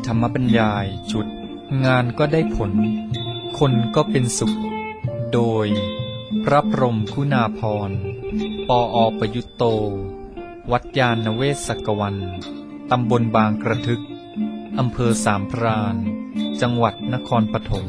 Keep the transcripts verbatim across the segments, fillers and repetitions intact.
ธรรมบรรยายชุดงานก็ได้ผลคนก็เป็นสุขโดยพระพรหมคุณาภรณ์ปออประยุตโตวัดยาณเวศกวันตำบลบางกระทึกอำเภอสามพรานจังหวัดนครปฐม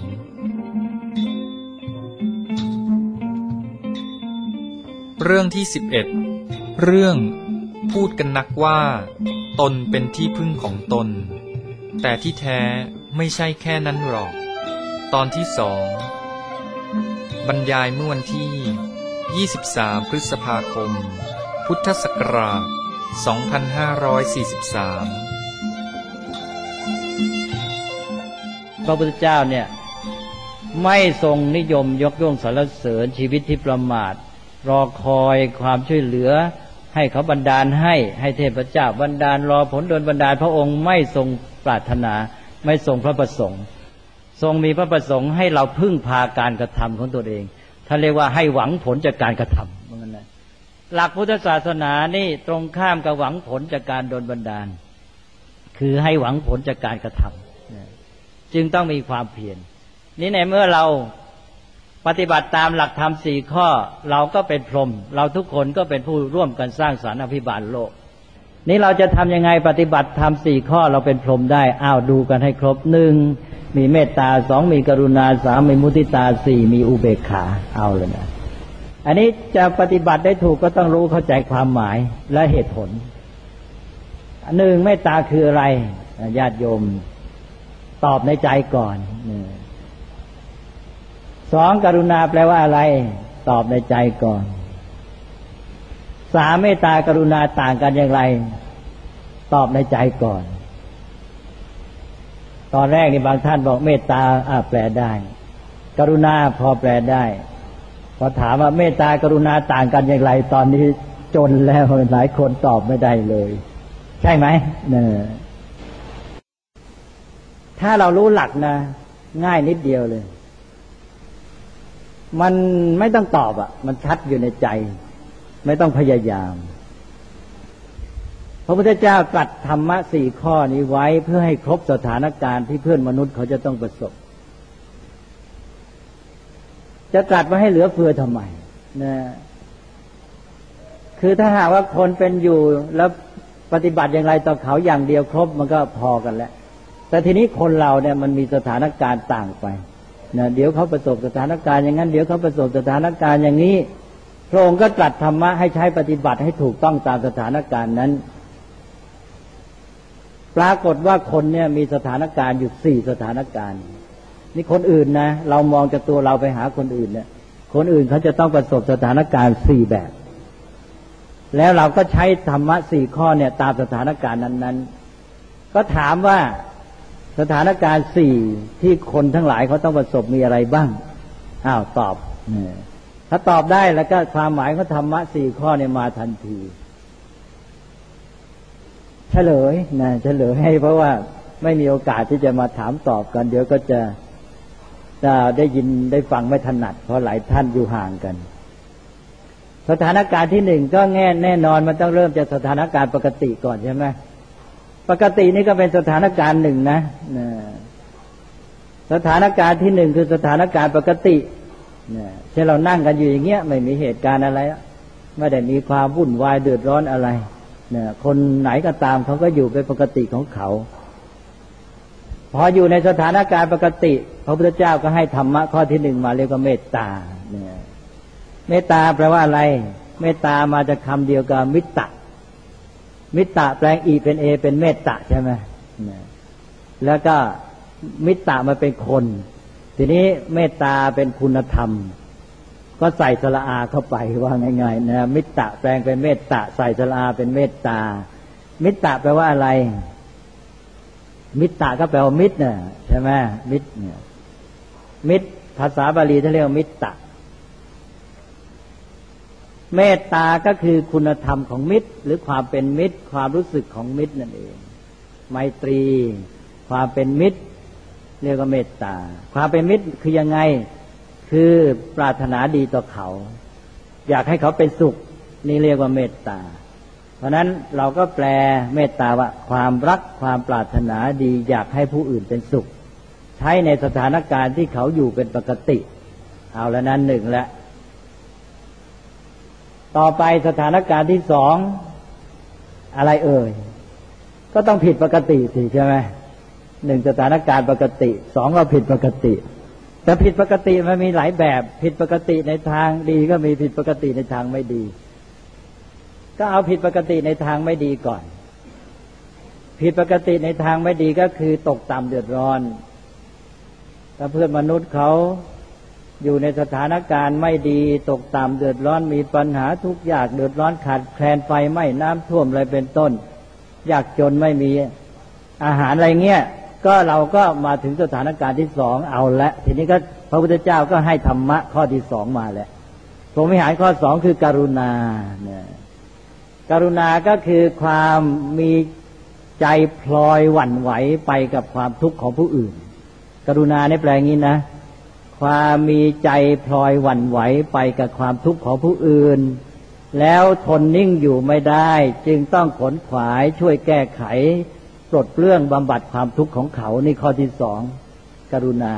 เรื่องที่สิบเอ็ดเรื่องพูดกันนักว่าตนเป็นที่พึ่งของตนแต่ที่แท้ไม่ใช่แค่นั้นหรอกตอนที่สองบรรยายเมื่อวันที่ยี่สิบสามพฤษภาคมพุทธศักราชสองพันห้าร้อยสี่สิบสามพระพุทธเจ้าเนี่ยไม่ทรงนิยมยกย่องสรรเสริญชีวิตที่ประมาทรอคอยความช่วยเหลือให้เขาบันดาลให้ให้เทพเจ้าบันดาลรอผลโดนบันดาลพระองค์ไม่ทรงปรารถนาไม่ทรงพระประสงค์ทรงมีพระประสงค์ให้เราพึ่งพาการกระทำของตัวเองท่านเรียกว่าให้หวังผลจากการกระทำเหมือนกันนะหลักพุทธศาสนานี่ตรงข้ามกับหวังผลจากการโดนบันดาลคือให้หวังผลจากการกระทำจึงต้องมีความเพียรนี่ในเมื่อเราปฏิบัติตามหลักธรรมสี่ข้อเราก็เป็นพรหมเราทุกคนก็เป็นผู้ร่วมกันสร้างสรรค์อภิบาลโลกนี่เราจะทำยังไงปฏิบัติธรรมสี่ข้อเราเป็นพรหมได้อ้าวดูกันให้ครบหนึ่งมีเมตตาสองมีกรุณาสามมีมุทิตาสี่มีอุเบกขาเอาเลยนะอันนี้จะปฏิบัติได้ถูกก็ต้องรู้เข้าใจความหมายและเหตุผลหนึ่งเมตตาคืออะไรญาติโยมตอบในใจก่อนสองกรุณาแปลว่าอะไรตอบในใจก่อนสามเมตตากรุณาต่างกันอย่างไรตอบในใจก่อนตอนแรกนี่บางท่านบอกเมตตาอ่าแปลได้กรุณาพอแปลได้พอถามว่าเมตตากรุณาต่างกันอย่างไรตอนนี้จนแล้วหลายคนตอบไม่ได้เลยใช่ไหมเนี่ยถ้าเรารู้หลักนะง่ายนิดเดียวเลยมันไม่ต้องตอบอ่ะมันชัดอยู่ในใจไม่ต้องพยายามพระพุทธเจ้าตรัสธรรมะสี่ข้อนี้ไว้เพื่อให้ครบสถานการณ์ที่เพื่อนมนุษย์เขาจะต้องประสบจะตรัสไว้ให้เหลือเฟือทำไมนะคือถ้าหากว่าคนเป็นอยู่แล้วปฏิบัติอย่างไรต่อเขาอย่างเดียวครบมันก็พอกันแล้วแต่ทีนี้คนเราเนี่ยมันมีสถานการณ์ต่างไปนะเดี๋ยวเขาประสบสถานการณ์อย่างนั้นเดี๋ยวเขาประสบสถานการณ์อย่างนี้พระองค์ก็ตรัสธรรมะให้ใช้ปฏิบัติให้ถูกต้องตามสถานการณ์นั้นปรากฏว่าคนเนี่ยมีสถานการณ์อยู่สี่สถานการณ์นี่คนอื่นนะเรามองจากตัวเราไปหาคนอื่นเนี่ยคนอื่นเขาจะต้องประสบสถานการณ์สี่แบบแล้วเราก็ใช้ธรรมะสี่ข้อเนี่ยตามสถานการณ์นั้นๆก็ถามว่าสถานการณ์สี่ที่คนทั้งหลายเขาต้องประสบมีอะไรบ้างอ้าวตอบถ้าตอบได้แล้วก็ความหมายของธรรมะสี่ข้อเนี่ยมาทันทีเฉลยนะเฉลยให้เพราะว่าไม่มีโอกาสที่จะมาถามตอบกันเดี๋ยวก็จะจะได้ยินได้ฟังไม่ถนัดเพราะหลายท่านอยู่ห่างกันสถานการณ์ที่หนึ่งก็แง่แน่นอนมันต้องเริ่มจากสถานการณ์ปกติก่อนใช่ไหมปกตินี่ก็เป็นสถานการณ์หนึ่งนะสถานการณ์ที่หนึ่งคือสถานการณ์ปกติเช่นเรานั่งกันอยู่อย่างเงี้ยไม่มีเหตุการณ์อะไรไม่ได้มีความวุ่นวายเดือดร้อนอะไรเนี่ยคนไหนก็ตามเขาก็อยู่เป็นปกติของเขาพออยู่ในสถานการณ์ปกติพระพุทธเจ้าก็ให้ธรรมะข้อที่หนึ่งมาเรียกว่าเมตตาเนี่ยเมตตาแปลว่าอะไรเมตตามาจากคำเดียวกับมิตตะมิตตะแปลงอีเป็นเอเป็นเมตตาใช่ไหมแล้วก็มิตตะมาเป็นคนทีนี้เมตตาเป็นคุณธรรมก็ใส่สระอาเข้าไปว่าง่ายๆนะมิตตะแปลงเป็นเมตตาใส่สระอาเป็นเมตตามิตตะแปลว่าอะไรมิตตะก็แปลว่ามิตรเนี่ยใช่ไหมมิตรเนี่ยมิตรภาษาบาลีท่านเรียกว่ามิตตะเมตตาก็คือคุณธรรมของมิตรหรือความเป็นมิตรความรู้สึกของมิตรนั่นเองไมตรีความเป็นมิตรเรียกว่าเมตตาความเป็นมิตรคือยังไงคือปรารถนาดีต่อเขาอยากให้เขาเป็นสุขนี่เรียกว่าเมตตาพราะนั้นเราก็แปลเมตตาว่าความรักความปรารถนาดีอยากให้ผู้อื่นเป็นสุขใช้ในสถานการณ์ที่เขาอยู่เป็นปกติเอาแล้วนั้นหนึ่งแล้วต่อไปสถานการณ์ที่สองอะไรเอ่ยก็ต้องผิดปกติสิใช่ไหมหนึ่งสถานการณ์ปกติสองก็ผิดปกติแต่ผิดปกติมันมีหลายแบบผิดปกติในทางดีก็มีผิดปกติในทางไม่ดีก็เอาผิดปกติในทางไม่ดีก่อนผิดปกติในทางไม่ดีก็คือตกต่ำเดือดร้อนถ้าเพื่อนมนุษย์เขาอยู่ในสถานการณ์ไม่ดีตกต่ำเดือดร้อนมีปัญหาทุกข์ยากเดือดร้อนขาดแคลนไฟไหม้น้ำท่วมอะไรเป็นต้นยากจนไม่มีอาหารอะไรเงี้ยก็เราก็มาถึงสถานการณ์ที่สองเอาละทีนี้ก็พระพุทธเจ้าก็ให้ธรรมะข้อที่สองมาแล้วพรหมวิหารข้อสองคือกรุณาเนี่ยกรุณาก็คือความมีใจพลอยหวั่นไหวไปกับความทุกข์ของผู้อื่นกรุณาในแปลงนี้นะความมีใจพลอยหวั่นไหวไปกับความทุกข์ของผู้อื่นแล้วทนนิ่งอยู่ไม่ได้จึงต้องขนขวายช่วยแก้ไขปลดเปลื้องบำบัดความทุกข์ของเขานี่ข้อที่สองกรุณา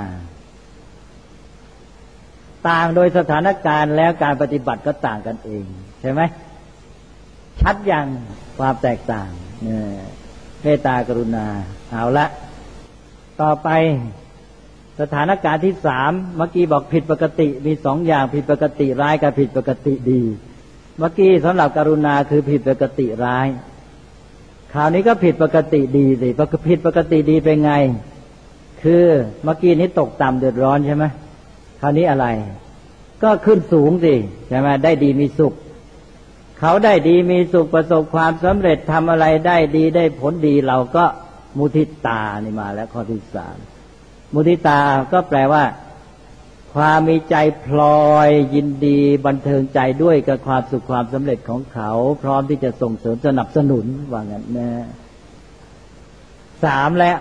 ต่างโดยสถานการณ์แล้วการปฏิบัติก็ต่างกันเองใช่ไหมชัดยังความแตกต่างเนี่ยเมตตากรุณาเอาละต่อไปสถานการณ์ที่สามเมื่อกี้บอกผิดปกติมีสองอย่างผิดปกติร้ายกับผิดปกติดีเมื่อกี้สำหรับกรุณาคือผิดปกติร้ายคราวนี้ก็ผิดปกติดีสิผิดปกติดีเป็นไงคือเมื่อกี้นี้ตกต่ำเดือดร้อนใช่ไหมคราวนี้อะไรก็ขึ้นสูงสิใช่ไหมได้ดีมีสุขเขาได้ดีมีสุขประสบความสำเร็จทำอะไรได้ดีได้ผลดีเราก็มุทิตานี่มาแล้วข้อที่สามมุทิตาก็แปลว่าความมีใจพลอยยินดีบันเทิงใจด้วยกับความสุขความสำเร็จของเขาพร้อมที่จะส่งเสริมสนับสนุนว่างั้นนะสามแล้ว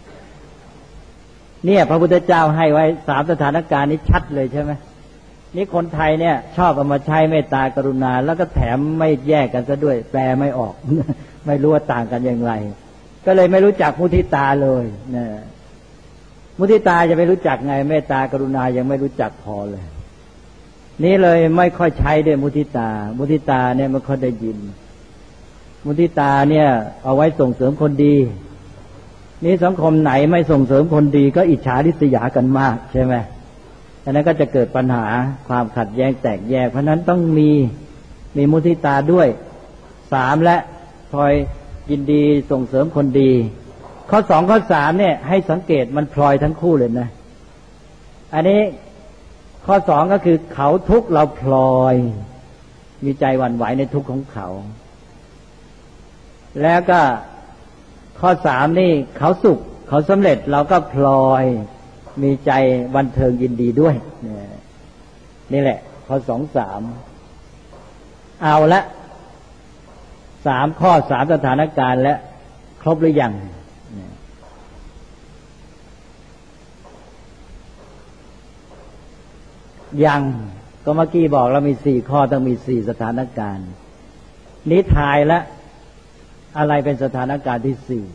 เนี่ยพระพุทธเจ้าให้ไว้สามสถานการณ์นี้ชัดเลยใช่ไหมนี่คนไทยเนี่ยชอบเอามาใช้เมตตากรุณาแล้วก็แถมไม่แยกกันซะด้วยแปลไม่ออก ไม่รู้ว่าต่างกันอย่างไรก็เลยไม่รู้จักมุทิตาเลยนะมุทิตาจะไม่รู้จักไงเมตตากรุณายังไม่รู้จักพอเลยนี่เลยไม่ค่อยใช้ด้วยมุทิตามุทิตาเนี่ยไม่ค่อยได้ยินมุทิตาเนี่ยเอาไว้ส่งเสริมคนดีนี่สังคมไหนไม่ส่งเสริมคนดีก็อิจฉาริษยากันมากใช่ไหมฉะนั้นก็จะเกิดปัญหาความขัดแย้งแตกแยกเพราะนั้นต้องมีมีมุทิตาด้วยสามและคอยยินดีส่งเสริมคนดีข้อสองข้อสามเนี่ยให้สังเกตมันพลอยทั้งคู่เลยนะอันนี้ข้อสองก็คือเขาทุกข์เราพลอยมีใจหวั่นไหวในทุกข์ของเขาแล้วก็ข้อสามนี่เขาสุขเขาสำเร็จเราก็พลอยมีใจบันเทิงยินดีด้วยนี่แหละข้อสองสามเอาละสามข้อสามสถานการณ์และครบหรือยังยังก็เมื่อกี้บอกเรามีสี่ข้อต้องมีสี่สถานการณ์นี้ทายแล้วอะไรเป็นสถานการณ์ที่สี่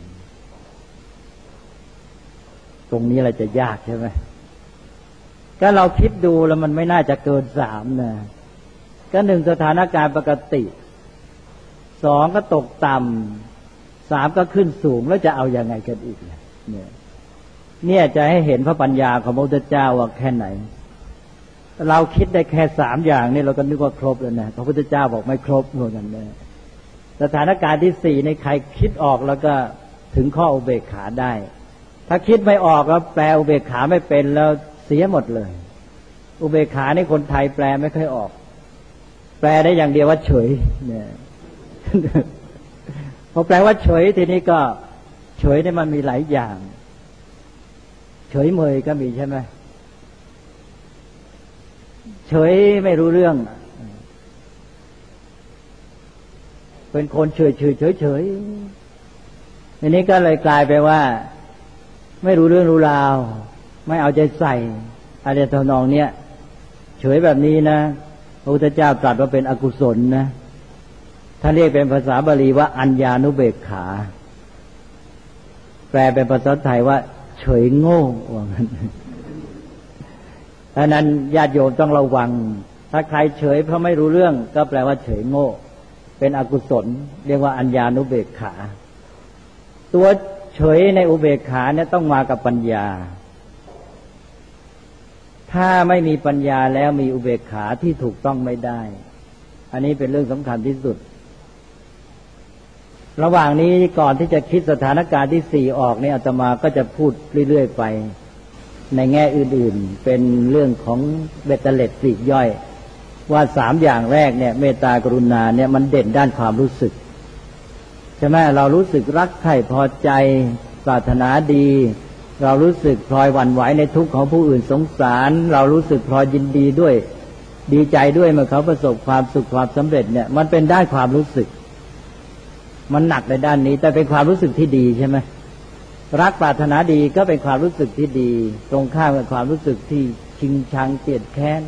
ตรงนี้อะไรจะยากใช่ไหมก็เราคิดดูแล้วมันไม่น่าจะเกินสามนะก็หนึ่งสถานการณ์ปกติสองก็ตกต่ำสามก็ขึ้นสูงแล้วจะเอายังไงกันอีกเนี่ยเนี่ยจะให้เห็นพระปัญญาของพระพุทธเจ้าว่าแค่ไหนเราคิดได้แค่สามอย่างนี่เราก็นึกว่าครบแล้วนะพระพุทธเจ้าบอกไม่ครบเหมือนกันนะสถานการณ์ที่สี่ในใครคิดออกแล้วก็ถึงข้ออุเบกขาได้ถ้าคิดไม่ออกแล้วแปลอุเบกขาไม่เป็นแล้วเสียหมดเลยอุเบกขาในคนไทยแปลไม่ค่อยออกแปลได้อย่างเดียวว่าเฉยเนี่ย พอแปลว่าเฉยทีนี้ก็เฉยเนี่ยมันมีหลายอย่างเฉยเมยก็มีใช่ไหมเฉยไม่รู้เรื่องเป็นคนเฉยเฉยเฉยเฉยทีนี้ก็เลยกลายไปว่าไม่รู้เรื่องรู้ราวไม่เอาใจใส่อะไรทำนองเนี้ยเฉยแบบนี้นะพระพุทธเจ้าตรัสว่าเป็นอกุศลนะท่านเรียกเป็นภาษาบาลีว่าอัญญานุเบกขาแปลเป็นภาษาไทยว่าเฉยโง่ว่างั้นดังนั้นญาติโยมต้องระวังถ้าใครเฉยเพราะไม่รู้เรื่องก็แปลว่าเฉยโง่เป็นอกุศลเรียกว่าอัญญานุเบกขาตัวเฉยในอุเบกขาเนี่ยต้องมากับปัญญาถ้าไม่มีปัญญาแล้วมีอุเบกขาที่ถูกต้องไม่ได้อันนี้เป็นเรื่องสำคัญที่สุดระหว่างนี้ก่อนที่จะคิดสถานการณ์ที่สี่ออกเนี่ยอาตมาก็จะพูดเรื่อยๆไปในแง่อื่นๆเป็นเรื่องของเบตเตอร์เล็ตปลีกย่อยว่าสามอย่างแรกเนี่ยเมตตากรุณาเนี่ยมันเด่นด้านความรู้สึกใช่ไหมเรารู้สึกรักใคร่พอใจปรารถนาดีเรารู้สึกพลอยหวั่นไหวในทุกข์ของผู้อื่นสงสารเรารู้สึกพลอยยินดีด้วยดีใจด้วยเมื่อเขาประสบความสุขความสำเร็จเนี่ยมันเป็นด้านความรู้สึกมันหนักในด้านนี้แต่เป็นความรู้สึกที่ดีใช่ไหมรักปรารถนาดีก็เป็นความรู้สึกที่ดีตรงข้ามกับความรู้สึกที่ชิงชังเกลียดแค้น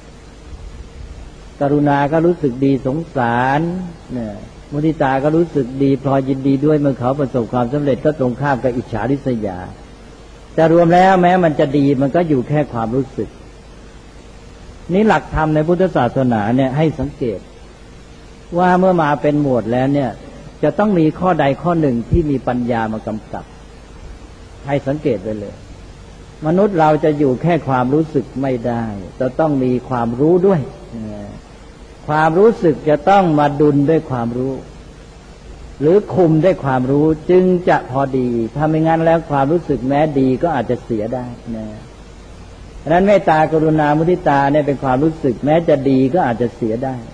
กรุณาก็รู้สึกดีสงสารเนี่ยมุทิตาก็รู้สึกดีพลอยยินดีด้วยเมื่อเขาประสบความสำเร็จก็ตรงข้ามกับอิจฉาริษยาแต่รวมแล้วแม้มันจะดีมันก็อยู่แค่ความรู้สึกนี่หลักธรรมในพุทธศาสนาเนี่ยให้สังเกตว่าเมื่อมาเป็นหมวดแล้วเนี่ยจะต้องมีข้อใดข้อหนึ่งที่มีปัญญามากำกับให้สังเกตไว้เลยมนุษย์เราจะอยู่แค่ความรู้สึกไม่ได้จะต้องมีความรู้ด้วยความรู้สึกจะต้องมาดุลด้วยความรู้หรือคุมด้วยความรู้จึงจะพอดีถ้าไม่งั้นแล้วความรู้สึกแม้ดีก็อาจจะเสียได้นะดังนั้นเมตตากรุณามุทิตาเนี่ยเป็นความรู้สึกแม้จะดีก็อาจจะเสียได้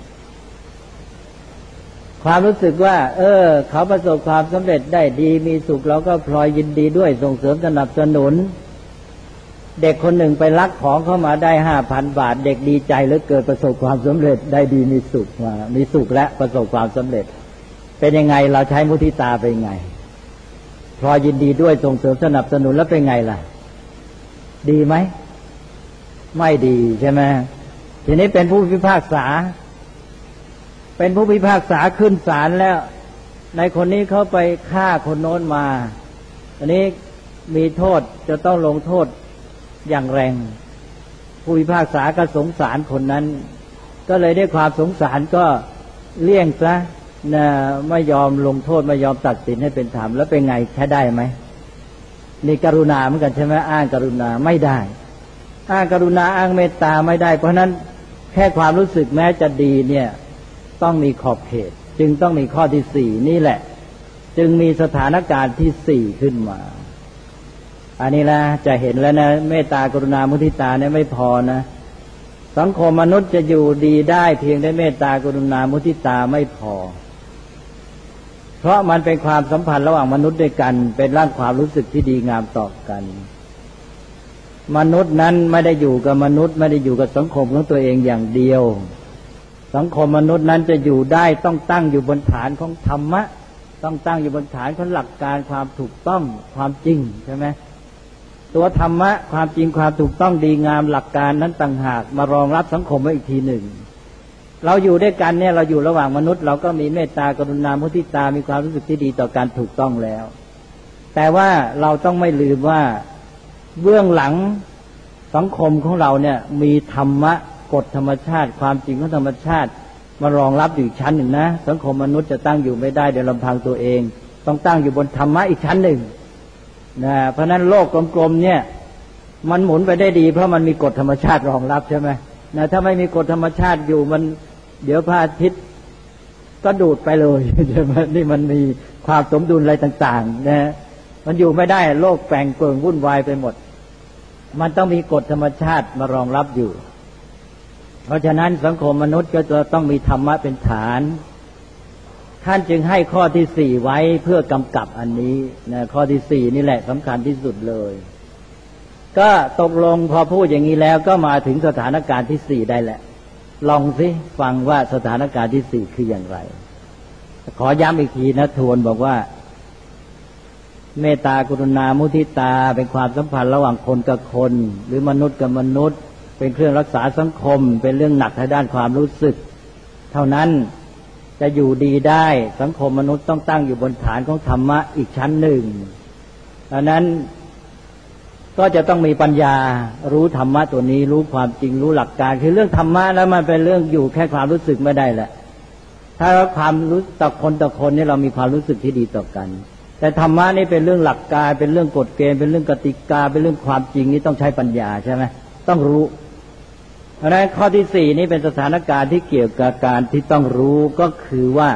ความรู้สึกว่าเออเขาประสบความสำเร็จได้ดีมีสุขเราก็พลอยยินดีด้วยส่งเสริมสนับสนุนเด็กคนหนึ่งไปลักของเข้ามาได้ห้าพันบาทเด็กดีใจเหลือเกินประสบความสำเร็จได้ดีมีสุขมามีสุขและประสบความสำเร็จเป็นยังไงเราใช้มุทิตาเป็นไงพลอยยินดีด้วยส่งเสริมสนับสนุนแล้วเป็นไงล่ะดีไหมไม่ดีใช่ไหมทีนี้เป็นผู้พิพากษาเป็นผู้พิพากษาขึ้นศาลแล้วในคนนี้เขาไปฆ่าคนโน้นมาอันนี้มีโทษจะต้องลงโทษอย่างแรงผู้พิพากษาก็สงสารคนนั้นก็เลยได้ความสงสารก็เลี่ยงซะนะไม่ยอมลงโทษไม่ยอมตัดสินให้เป็นธรรมแล้วเป็นไงใช้ได้ไหมนี่กรุณาเหมือนกันใช่ไหมอ้างกรุณาไม่ได้อ้างกรุณาอ้างเมตตาไม่ได้เพราะนั้นแค่ความรู้สึกแม้จะดีเนี่ยต้องมีขอบเขตจึงต้องมีข้อที่สี่นี่แหละจึงมีสถานการณ์ที่สี่ขึ้นมาอันนี้ละจะเห็นแล้วนะเมตตากรุณามุทิตาเนี่ยไม่พอนะสังคมมนุษย์จะอยู่ดีได้เพียงได้เมตตากรุณามุทิตาไม่พอเพราะมันเป็นความสัมพันธ์ระหว่างมนุษย์ด้วยกันเป็นร่างความรู้สึกที่ดีงามต่อกันมนุษย์นั้นไม่ได้อยู่กับมนุษย์ไม่ได้อยู่กับสังคมของตัวเองอย่างเดียวสังคมมนุษย์นั้นจะอยู่ได้ต้องตั้งอยู่บนฐานของธรรมะต้องตั้งอยู่บนฐานของหลักการความถูกต้องความจริงใช่ไหมตัวธรรมะความจริงความถูกต้องดีงามหลักการนั้นต่างหากมารองรับสังคมไว้อีกทีหนึ่งเราอยู่ด้วยกันเนี่ยเราอยู่ระหว่างมนุษย์เราก็มีเมตตากรุณามุทิตามีความรู้สึกที่ดีต่อการถูกต้องแล้วแต่ว่าเราต้องไม่ลืมว่าเบื้องหลังสังคมของเราเนี่ยมีธรรมะกฎธรรมชาติความจริงของธรรมชาติมารองรับอยู่อีกชั้นหนึ่งนะสังคมมนุษย์จะตั้งอยู่ไม่ได้โดยลำพังตัวเองต้องตั้งอยู่บนธรรมะอีกชั้นหนึ่งนะเพราะนั้นโลกกลมๆเนี่ยมันหมุนไปได้ดีเพราะมันมีกฎธรรมชาติรองรับใช่ไหมนะถ้าไม่มีกฎธรรมชาติอยู่มันเดี๋ยวพระอาทิตย์ก็ดูดไปเลยใช่ไหมนี่มันมีความสมดุลอะไรต่างๆนะมันอยู่ไม่ได้โลกแปลงเปลี่ยนวุ่นวายไปหมดมันต้องมีกฎธรรมชาติมารองรับอยู่เพราะฉะนั้นสังคมมนุษย์ก็จะต้องมีธรรมะเป็นฐานท่านจึงให้ข้อที่สี่ไว้เพื่อกำกับอันนี้นะข้อที่สี่นี่แหละสำคัญที่สุดเลยก็ตกลงพอพูดอย่างนี้แล้วก็มาถึงสถานการณ์ที่สี่ได้แหละลองสิฟังว่าสถานการณ์ที่สี่คืออย่างไรขอย้ำอีกทีนะทวนบอกว่าเมตตากรุณามุทิตาเป็นความสัมพันธ์ระหว่างคนกับคนหรือมนุษย์กับมนุษย์เป็นเครื่องรักษาสังคมเป็นเรื่องหนักทางด้านความรู้สึกเท่านั้นจะอยู่ดีได้สังคมมนุษย์ต้องตั้งอยู่บนฐานของธรรมะอีกชั้นหนึ่งดังนั้นก็จะต้องมีปัญญารู้ธรรมะตัวนี้รู้ความจริงรู้หลักการคือเรื่องธรรมะแล้วมันเป็นเรื่องอยู่แค่ความรู้สึกไม่ได้แหละถ้าความรู้ต่อคนต่อคนนี่เรามีความรู้สึกที่ดีต่อกันแต่ธรรมะนี่เป็นเรื่องหลักการเป็นเรื่องกฎเกณฑ์เป็นเรื่องกติกาเป็นเรื่องความจริงนี่ต้องใช้ปัญญาใช่ไหมต้องรู้เพราะฉะนั้นข้อที่สี่นี้เป็นสถานการณ์ที่เกี่ยวกับการที่ต้องรู้ก็คือว่า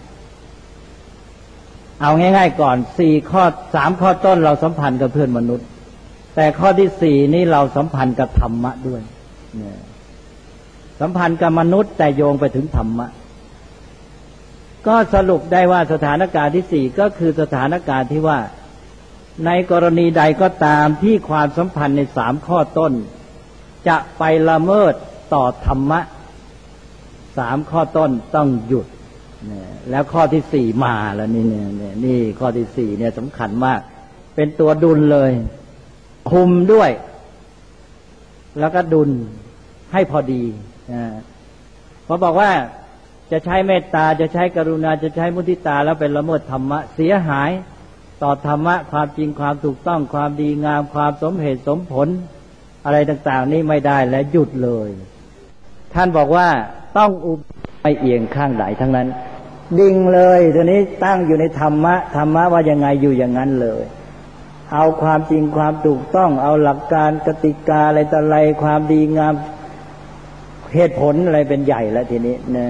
เอาง่ายๆก่อนสี่ข้อสามข้อต้นเราสัมพันธ์กับเพื่อนมนุษย์แต่ข้อที่สี่นี้เราสัมพันธ์กับธรรมะด้วยเนี่ยสัมพันธ์กับมนุษย์แต่โยงไปถึงธรรมะก็สรุปได้ว่าสถานการณ์ที่สี่ก็คือสถานการณ์ที่ว่าในกรณีใดก็ตามที่ความสัมพันธ์ในสามข้อต้นจะไปละเมิดต่อธรรมะสามข้อต้นต้องหยุดเนี่ยแล้วข้อที่สี่มาแล้วนี่เนี่ยนี่ข้อที่สี่เนี่ยสำคัญมากเป็นตัวดุลเลยคุมด้วยแล้วก็ดุลให้พอดีอ่าพอบอกว่าจะใช้เมตตาจะใช้กรุณาจะใช้มุทิตาแล้วเป็นละเมิดธรรมะเสียหายต่อธรรมะความจริงความถูกต้องความดีงามความสมเหตุสมผลอะไรต่างๆนี่ไม่ได้และหยุดเลยท่านบอกว่าต้องอุบไม่เอียงข้างไหนทั้งนั้นดิ่งเลยตัวนี้ตั้งอยู่ในธรรมะธรรมะว่ายังไงอยู่อย่างนั้นเลยเอาความจริงความถูกต้องเอาหลักการกติกาอะไรต่ออะไรความดีงามเหตุผลอะไรเป็นใหญ่แล้วทีนี้นะ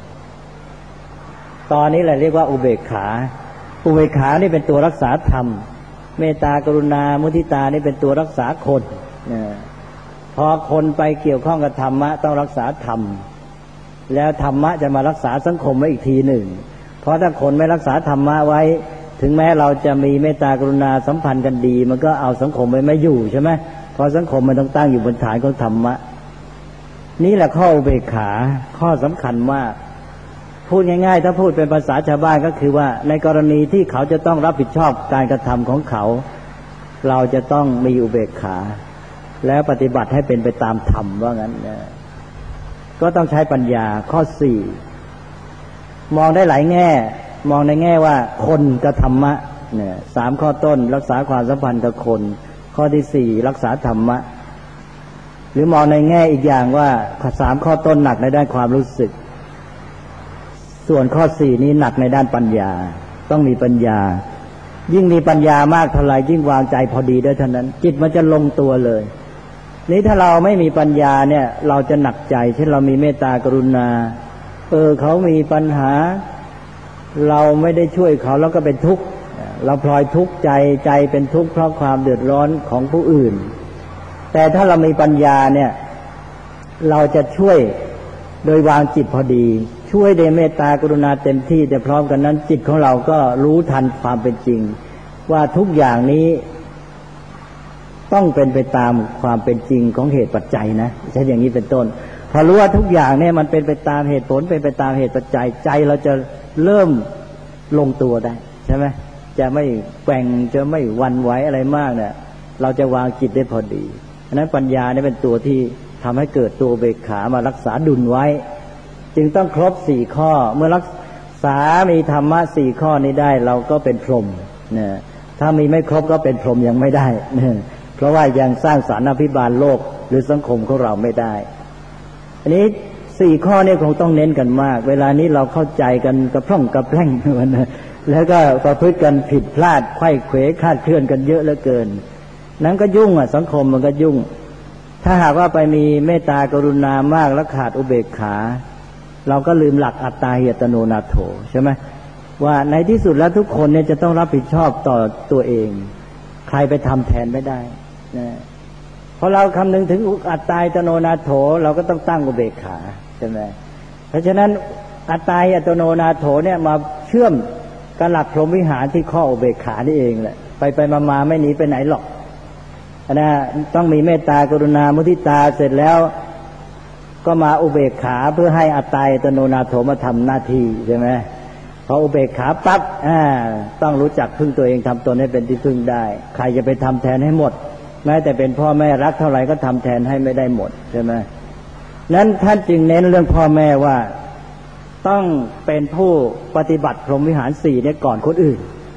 ตอนนี้แหละเรียกว่าอุเบกขาอุเบกขานี่เป็นตัวรักษาธรรมเมตตากรุณามุทิตานี่เป็นตัวรักษาคนนะพอคนไปเกี่ยวข้องกับธรรมะต้องรักษาธรรมแล้วธรรมะจะมารักษาสังคมไว้อีกทีหนึ่งเพราะถ้าคนไม่รักษาธรรมะไว้ถึงแม้เราจะมีเมตตากรุณาสัมพันธ์กันดีมันก็เอาสังคมไว้ไม่อยู่ใช่ไหมเพราะสังคมมันต้องตั้งอยู่บนฐานของธรรมะนี่แหละข้ออุเบกขาข้อสำคัญมากพูดง่ายๆถ้าพูดเป็นภาษาชาวบ้านก็คือว่าในกรณีที่เขาจะต้องรับผิดชอบการกระทำของเขาเราจะต้องมีอุเบกขาแล้วปฏิบัติให้เป็นไปตามธรรมว่างั้นนะก็ต้องใช้ปัญญาข้อสี่มองได้หลายแง่มองในแง่ว่าคนกับธรรมะเนี่ยสามข้อต้นรักษาความสัมพันธ์กับคนข้อที่สี่รักษาธรรมะหรือมองในแง่อีกอย่างว่าสามข้อต้นหนักในด้านความรู้สึกส่วนข้อสี่นี้หนักในด้านปัญญาต้องมีปัญญายิ่งมีปัญญามากเท่าไหร่ยิ่งวางใจพอดีได้เท่านั้นจิตมันจะลงตัวเลยนี้ถ้าเราไม่มีปัญญาเนี่ยเราจะหนักใจเช่นเรามีเมตตากรุณาเออเขามีปัญหาเราไม่ได้ช่วยเขาแล้วก็เป็นทุกข์เราพลอยทุกข์ใจใจเป็นทุกข์เพราะความเดือดร้อนของผู้อื่นแต่ถ้าเรามีปัญญาเนี่ยเราจะช่วยโดยวางจิตพอดีช่วยด้วยเมตตากรุณาเต็มที่แต่พร้อมกันนั้นจิตของเราก็รู้ทันความเป็นจริงว่าทุกอย่างนี้ต้องเป็นไปตามความเป็นจริงของเหตุปัจจัยนะใช่อย่างนี้เป็นต้นพอรู้ว่าทุกอย่างเนี่ยมันเป็นไปตามเหตุผลเป็นไปตามเหตุปัจจัยใจเราจะเริ่มลงตัวได้ใช่ไหมจะไม่แกว่งจะไม่หวั่นไหวอะไรมากเนี่ยเราจะวางจิตได้พอดีฉะนั้นปัญญาเนี่ยเป็นตัวที่ทำให้เกิดตัวเบกขามารักษาดุลไว้จึงต้องครบสี่ข้อเมื่อรักษามีธรรมะสี่ข้อนี้ได้เราก็เป็นพรหมเนี่ยถ้ามีไม่ครบก็เป็นพรหมยังไม่ได้เนี่ยเพราะว่ายังสร้างสรรค์อภิบาลโลกหรือสังคมของเราไม่ได้อันนี้สี่ข้อนี้คงต้องเน้นกันมากเวลานี้เราเข้าใจกันกระพร่องกระแพร่งนะแล้วก็ประพฤติกันผิดพลาดไขว้เขวคลาดเคลื่อนกันเยอะเหลือเกินนั้นก็ยุ่งอ่ะสังคมมันก็ยุ่งถ้าหากว่าไปมีเมตตากรุณามากแล้วขาดอุเบกขาเราก็ลืมหลักอัตตาหิอัตโนนาโถใช่ไหมว่าในที่สุดแล้วทุกคนเนี่ยจะต้องรับผิดชอบต่อตัวเองใครไปทำแทนไม่ได้นะพอเราคำนึงถึงอัตตาหิอัตโนนาโถเราก็ต้องตั้งอุเบกขาใช่ไหมเพราะฉะนั้นอัตตาหิอัตโนนาโถเนี่ยมาเชื่อมกับหลักพรหมวิหารที่ข้ออุเบกขานี่เองแหละไปไปมาๆไม่หนีไปไหนหรอกนะต้องมีเมตตากรุณามุทิตาเสร็จแล้วก็มาอุเบกขาเพื่อให้อัตตาหิอัตโนนาโถมาทำหน้าที่ใช่ไหมพออุเบกขาปั๊บอ่าต้องรู้จักพึ่งตัวเองทำตนให้เป็นที่พึ่งได้ใครจะไปทำแทนให้หมดแม้แต่เป็นพ่อแม่รักเท่าไหร่ก็ทำแทนให้ไม่ได้หมดใช่ไหมนั้นท่านจึงเน้นเรื่องพ่อแม่ว่าต้องเป็นผู้ปฏิบัติพรหมวิหารสี่เนี่ยก่อนคนอื่น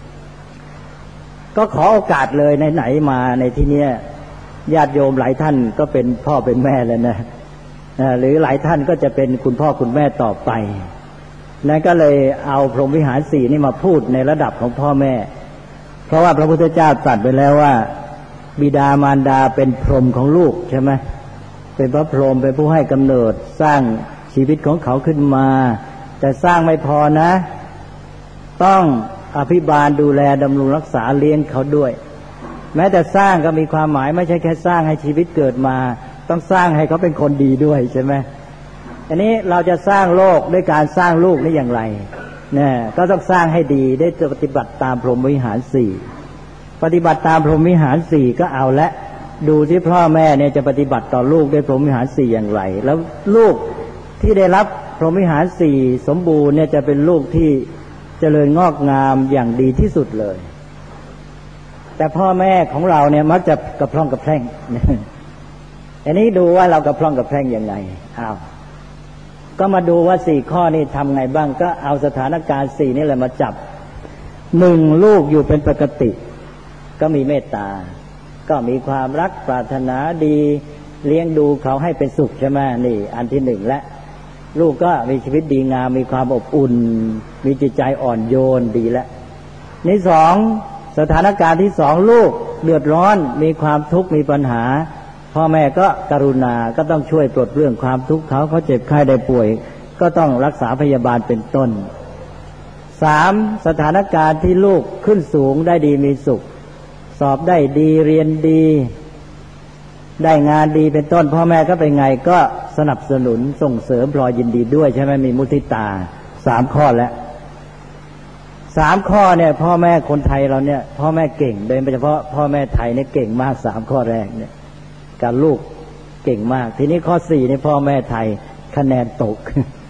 ก็ขอโอกาสเลยไหนๆมาในที่นี้ญาติโยมหลายท่านก็เป็นพ่อเป็นแม่แล้วนะหรือหลายท่านก็จะเป็นคุณพ่อคุณแม่ต่อไปนั้นก็เลยเอาพรหมวิหารสี่นี่มาพูดในระดับของพ่อแม่เพราะว่าพระพุทธเจ้าตรัสไปแล้วว่าบิดามารดาเป็นพรหมของลูกใช่ไหมเป็นพระพรหมเป็นผู้ให้กำเนิดสร้างชีวิตของเขาขึ้นมาแต่สร้างไม่พอนะต้องอภิบาลดูแลดำรงรักษาเลี้ยงเขาด้วยแม้แต่สร้างก็มีความหมายไม่ใช่แค่สร้างให้ชีวิตเกิดมาต้องสร้างให้เขาเป็นคนดีด้วยใช่ไหมอันนี้เราจะสร้างโลกด้วยการสร้างลูกนี่อย่างไรเนี่ยก็ต้องสร้างให้ดีได้ปฏิบัติตามพรหมวิหารสี่ปฏิบัติตามพรหมวิหารสี่ก็เอาละดูที่พ่อแม่เนี่ยจะปฏิบัติต่อลูกด้วยพรหมวิหารสี่อย่างไรแล้วลูกที่ได้รับพรหมวิหารสี่สมบูรณ์เนี่ยจะเป็นลูกที่เจริญงอกงามอย่างดีที่สุดเลยแต่พ่อแม่ของเราเนี่ยมักจะกระพร่องกระแพร่งอันนี้ดูว่าเรากระพร่องกระแพร่งยังไงอ้าวก็มาดูว่าสี่ข้อนี้ทำไงบ้างก็เอาสถานการณ์สี่นี่แหละมาจับหนึ่งลูกอยู่เป็นปกติก็มีเมตตาก็มีความรักปรารถนาดีเลี้ยงดูเขาให้เป็นสุขใช่ไหมนี่อันที่หนึ่งและลูกก็มีชีวิตดีงามมีความอบอุ่นมีจิตใจอ่อนโยนดีแล้วนี่สองสถานการณ์ที่สองลูกเดือดร้อนมีความทุกข์มีปัญหาพ่อแม่ก็กรุณาก็ต้องช่วยปลดเรื่องความทุกข์เขาเขาเจ็บไข้ได้ป่วยก็ต้องรักษาพยาบาลเป็นต้นสามสถานการณ์ที่ลูกขึ้นสูงได้ดีมีสุขสอบได้ดีเรียนดีได้งานดีเป็นต้นพ่อแม่ก็เป็นไงก็สนับสนุนส่งเสริมพลอยยินดีด้วยใช่ไหมมีมุทิตาสามข้อแล้วสามข้อเนี่ยพ่อแม่คนไทยเราเนี่ยพ่อแม่เก่งโดยเฉพาะพ่อแม่ไทยเนี่ยเก่งมากสามข้อแรกเนี่ยการลูกเก่งมากทีนี้ข้อสี่เนี่ยพ่อแม่ไทยคะแนนตก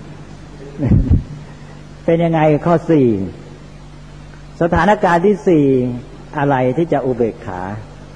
เป็นยังไงข้อสี่สถานการณ์ที่สี่อะไรที่จะอุเบกขา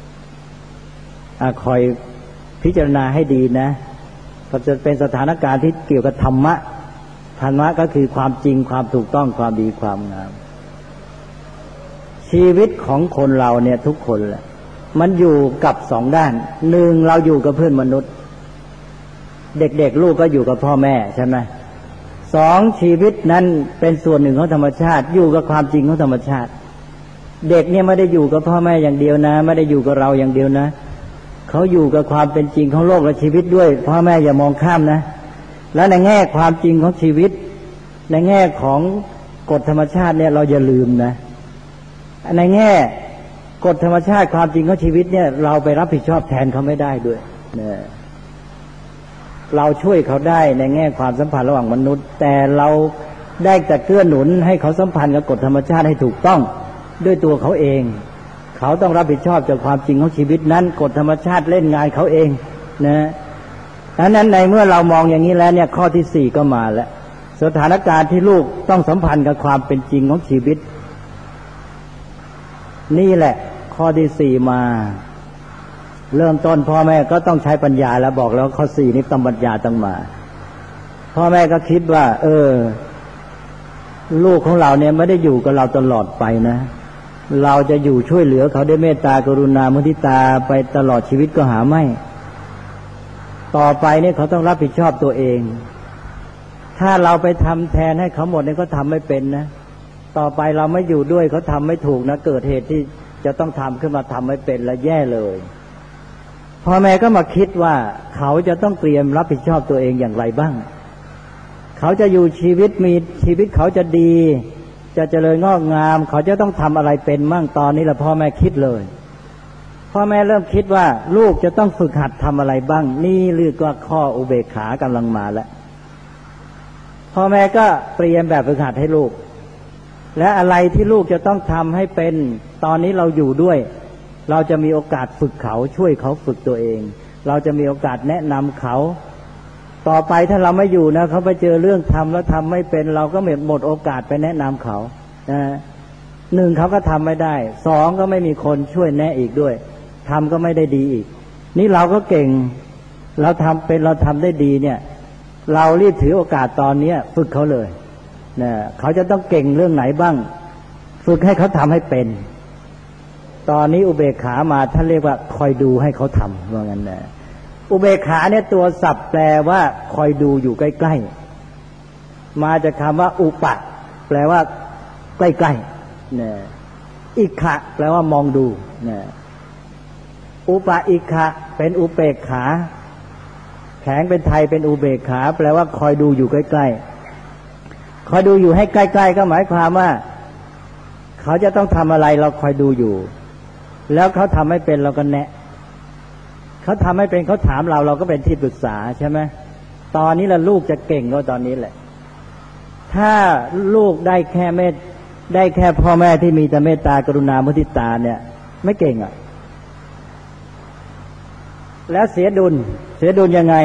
คอยพิจารณาให้ดีนะก็จะเป็นสถานการณ์ที่เกี่ยวกับธรรมะธรรมะก็คือความจริงความถูกต้องความดีความงามชีวิตของคนเราเนี่ยทุกคนแหละมันอยู่กับสองด้านหนึ่งเราอยู่กับเพื่อนมนุษย์เด็กๆลูกก็อยู่กับพ่อแม่ใช่ไหมสองชีวิตนั้นเป็นส่วนหนึ่งของธรรมชาติอยู่กับความจริงของธรรมชาติเด็กเนี่ยไม่ได้อยู่กับพ่อแม่อย่างเดียวนะไม่ได้อยู่กับเราอย่างเดียวนะเขาอยู่กับความเป็นจริงของโลกและชีวิตด้วยพ่อแม่อย่ามองข้ามนะแล้วในแง่ความจริงของชีวิตในแง่ของกฎธรรมชาติเนี่ยเราอย่าลืมนะในแง่กฎธรรมชาติความจริงของชีวิตเนี่ยเราไปรับผิดชอบแทนเขาไม่ได้ด้วยเนี่ยเราช่วยเขาได้ในแง่ความสัมพันธ์ระหว่างมนุษย์แต่เราได้แต่เกื้อหนุนให้เขาสัมพันธ์กับกฎธรรมชาติให้ถูกต้องด้วยตัวเขาเองเขาต้องรับผิดชอบจากความจริงของชีวิตนั้นกฎธรรมชาติเล่นงานเขาเองนะดังนั้นในเมื่อเรามองอย่างนี้แล้วเนี่ยข้อที่สี่ก็มาแล้วสถานการณ์ที่ลูกต้องสัมพันธ์กับความเป็นจริงของชีวิตนี่แหละข้อที่สี่มาเริ่มต้นพ่อแม่ก็ต้องใช้ปัญญาแล้วบอกแล้วข้อสี่นี้ต้องปัญญาต้องมาพ่อแม่ก็คิดว่าเออลูกของเราเนี่ยไม่ได้อยู่กับเราตลอดไปนะเราจะอยู่ช่วยเหลือเขาด้วยเมตตากรุณามุทิตาไปตลอดชีวิตก็หาไม่ต่อไปเนี่ยเขาต้องรับผิดชอบตัวเองถ้าเราไปทำแทนให้เขาหมดเนี่ยเขาทำไม่เป็นนะต่อไปเราไม่อยู่ด้วยเขาทำไม่ถูกนะเกิดเหตุที่จะต้องทำขึ้นมาทำไม่เป็นแล้วแย่เลยพ่อแม่ก็มาคิดว่าเขาจะต้องเตรียมรับผิดชอบตัวเองอย่างไรบ้างเขาจะอยู่ชีวิตมีชีวิตเขาจะดีจะเจริญงอกงามเขาจะต้องทำอะไรเป็นมั่งตอนนี้แหละพ่อแม่คิดเลยพ่อแม่เริ่มคิดว่าลูกจะต้องฝึกหัดทำอะไรบ้างนี่เรียกว่าข้ออุเบกขากำลังมาแล้วพ่อแม่ก็เตรียมแบบฝึกหัดให้ลูกและอะไรที่ลูกจะต้องทำให้เป็นตอนนี้เราอยู่ด้วยเราจะมีโอกาสฝึกเขาช่วยเขาฝึกตัวเองเราจะมีโอกาสแนะนำเขาต่อไปถ้าเราไม่อยู่นะเขาไปเจอเรื่องทำแล้วทำไม่เป็นเราก็หมดโอกาสไปแนะนำเขานะหนึ่งเขาก็ทำไม่ได้สองก็ไม่มีคนช่วยแนะอีกด้วยทำก็ไม่ได้ดีอีกนี่เราก็เก่งเราทำเป็นเราทำได้ดีเนี่ยเรารีบถือโอกาสตอนนี้ฝึกเขาเลยนะเขาจะต้องเก่งเรื่องไหนบ้างฝึกให้เขาทำให้เป็นตอนนี้อุเบกขามาท่านเรียกว่าคอยดูให้เขาทำว่างั้นนะอุเบกขาเนี่ยตัวศัพท์แปลว่าคอยดูอยู่ใกล้ๆมาจากคำว่าอุปะแปลว่าใกล้ๆนะอิขะแปลว่ามองดูนะอุปะอิขะเป็นอุเบกขาแข็งเป็นไทยเป็นอุเบกขาแปลว่าคอยดูอยู่ใกล้ๆคอยดูอยู่ให้ใกล้ๆก็หมายความว่าเขาจะต้องทำอะไรเราคอยดูอยู่แล้วเขาทำไม่เป็นเราก็แนะเขาทำไม่เป็นเขาถามเราเราก็เป็นที่ปรึกษาใช่ไหมตอนนี้ละลูกจะเก่งก็ตอนนี้แหละถ้าลูกได้แค่เมตได้แค่พ่อแม่ที่มีแต่เมตตากรุณามุทิตาเนี่ยไม่เก่งอ่ะแล้วเสียดุลเสียดุลยังไง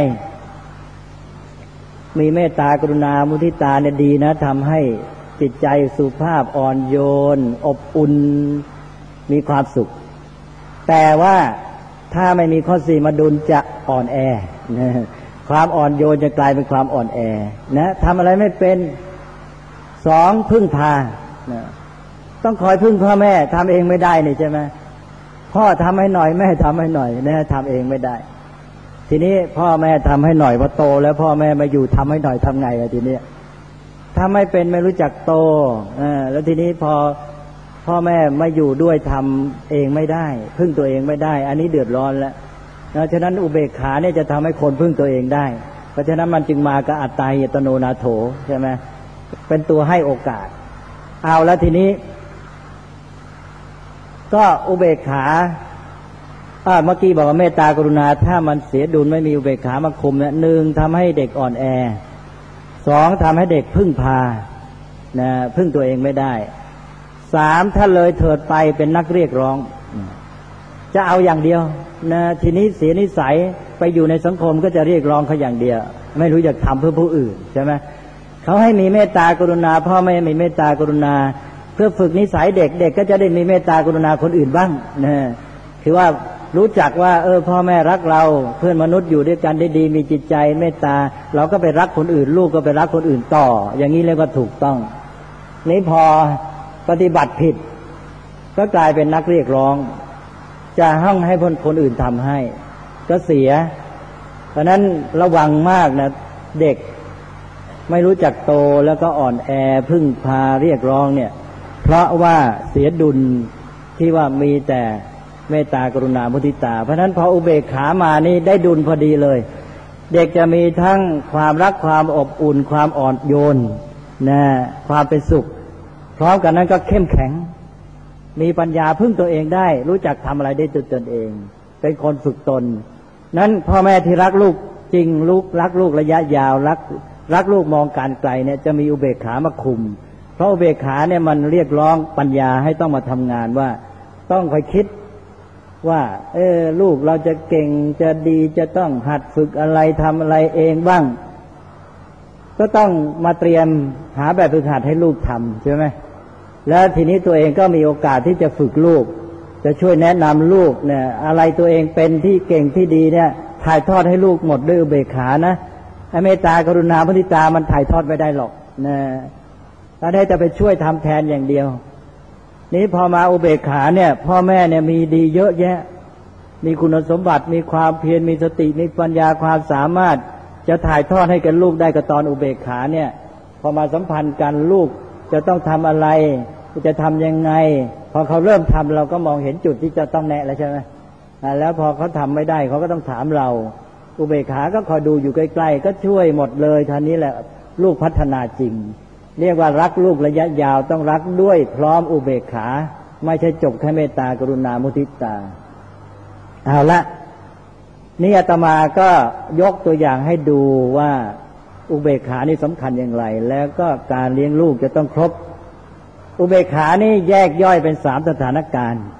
มีเมตตากรุณามุทิตาเนี่ยดีนะทำให้จิตใจสุภาพอ่อนโยนอบอุ่นมีความสุขแต่ว่าถ้าไม่มีข้อสี่มาดุลจะอ่อนแอนะความอ่อนโยนจะกลายเป็นความอ่อนแอนะทำอะไรไม่เป็นสองพึ่งพานะต้องคอยพึ่งพ่อแม่ทำเองไม่ได้นี่ใช่ไหมพ่อทำให้หน่อยแม่ทำให้หน่อยนะทำเองไม่ได้ทีนี้พ่อแม่ทำให้หน่อยพอโตแล้วพ่อแม่มาอยู่ทำให้หน่อยทำไงอะทีนี้ถ้าไม่เป็นไม่รู้จักโตอ่าแล้วทีนี้พอพ่อแม่ไม่อยู่ด้วยทำเองไม่ได้พึ่งตัวเองไม่ได้อันนี้เดือดร้อนแล้วนะฉะนั้นอุเบกขาเนี่ยจะทำให้คนพึ่งตัวเองได้เพราะฉะนั้นมันจึงมากับอัตตาหิตโนนาโถใช่ไหมเป็นตัวให้โอกาสเอาแล้วทีนี้ก็อุเบกขาอ่าเมื่อกี้บอกว่าเมตตากรุณาถ้ามันเสียดุลไม่มีอุเบกขามาคุมเนี่ยหนึ่งทำให้เด็กอ่อนแอสองทำให้เด็กพึ่งพานะพึ่งตัวเองไม่ได้สามถ้าเลยเถิดไปเป็นนักเรียกร้องจะเอาอย่างเดียวนะทีนี้เสียนิสัยไปอยู่ในสังคมก็จะเรียกร้องเขาอย่างเดียวไม่รู้จะทำเพื่อผู้อื่นใช่ไหมเขาให้มีเมตตากรุณาพ่อแม่มีเมตตากรุณาเพื่อฝึกนิสัยเด็กเด็กก็จะได้มีเมตตากรุณาคนอื่นบ้างนะคือว่ารู้จักว่าเออพ่อแม่รักเราเพื่อนมนุษย์อยู่ด้วยกันได้ดีมีจิตใจเมตตาเราก็ไปรักคนอื่นลูกก็ไปรักคนอื่นต่ออย่างนี้เรียกว่าถูกต้องนี้พอปฏิบัติผิดก็กลายเป็นนักเรียกร้องจะห้องให้คนคนอื่นทำให้ก็เสียเพราะนั้นระวังมากนะเด็กไม่รู้จักโตแล้วก็อ่อนแอพึ่งพาเรียกร้องเนี่ยเพราะว่าเสียดุลที่ว่ามีแต่เมตตากรุณามุทิตาเพราะฉะนั้นพออุเบกขามานี่ได้ดุลพอดีเลยเด็กจะมีทั้งความรักความอบอุ่นความอ่อนโยนนะความเป็นสุขพร้อมกันนั้นก็เข้มแข็งมีปัญญาพึ่งตัวเองได้รู้จักทำอะไรได้ตัวตนเองเป็นคนฝึกตนนั้นพ่อแม่ที่รักลูกจริงลูกรักลูกระยะยาวรักรักลูกมองการไกลเนี่ยจะมีอุเบกขามาคุมเพราะอุเบกขาเนี่ยมันเรียกร้องปัญญาให้ต้องมาทำงานว่าต้องคอยคิดว่าเออลูกเราจะเก่งจะดีจะต้องหัดฝึกอะไรทำอะไรเองบ้างก็ต้องมาเตรียมหาแบบฝึกหัดให้ลูกทำใช่ไหมแล้วทีนี้ตัวเองก็มีโอกาสที่จะฝึกลูกจะช่วยแนะนำลูกเนี่ยอะไรตัวเองเป็นที่เก่งที่ดีเนี่ยถ่ายทอดให้ลูกหมดด้วยอุเบกขานะไอ้เมตตากรุณามุทิตามันถ่ายทอดไม่ได้หรอกนะถ้าได้จะไปช่วยทำแทนอย่างเดียวนี้พอมาอุเบกขาเนี่ยพ่อแม่เนี่ยมีดีเยอะแยะมีคุณสมบัติมีความเพียรมีสติมีปัญญาความสามารถจะถ่ายทอดให้กับลูกได้กับตอนอุเบกขาเนี่ยพอมาสัมพันธ์กันลูกจะต้องทำอะไรจะทำยังไงพอเขาเริ่มทำเราก็มองเห็นจุดที่จะต้องแนะแล้วใช่ไหมแล้วพอเขาทำไม่ได้เขาก็ต้องถามเราอุเบกขาก็คอยดูอยู่ใกล้ๆก็ช่วยหมดเลยท่านี้แหละลูกพัฒนาจริงเรียกว่ารักลูกระยะยาวต้องรักด้วยพร้อมอุเบกขาไม่ใช่จบแค่เมตตากรุณามุทิตาเอาละนี่อาตมาก็ยกตัวอย่างให้ดูว่าอุเบกขานี่สำคัญอย่างไรแล้วก็การเลี้ยงลูกจะต้องครบอุเบกขานี่แยกย่อยเป็นสามสถานการณ์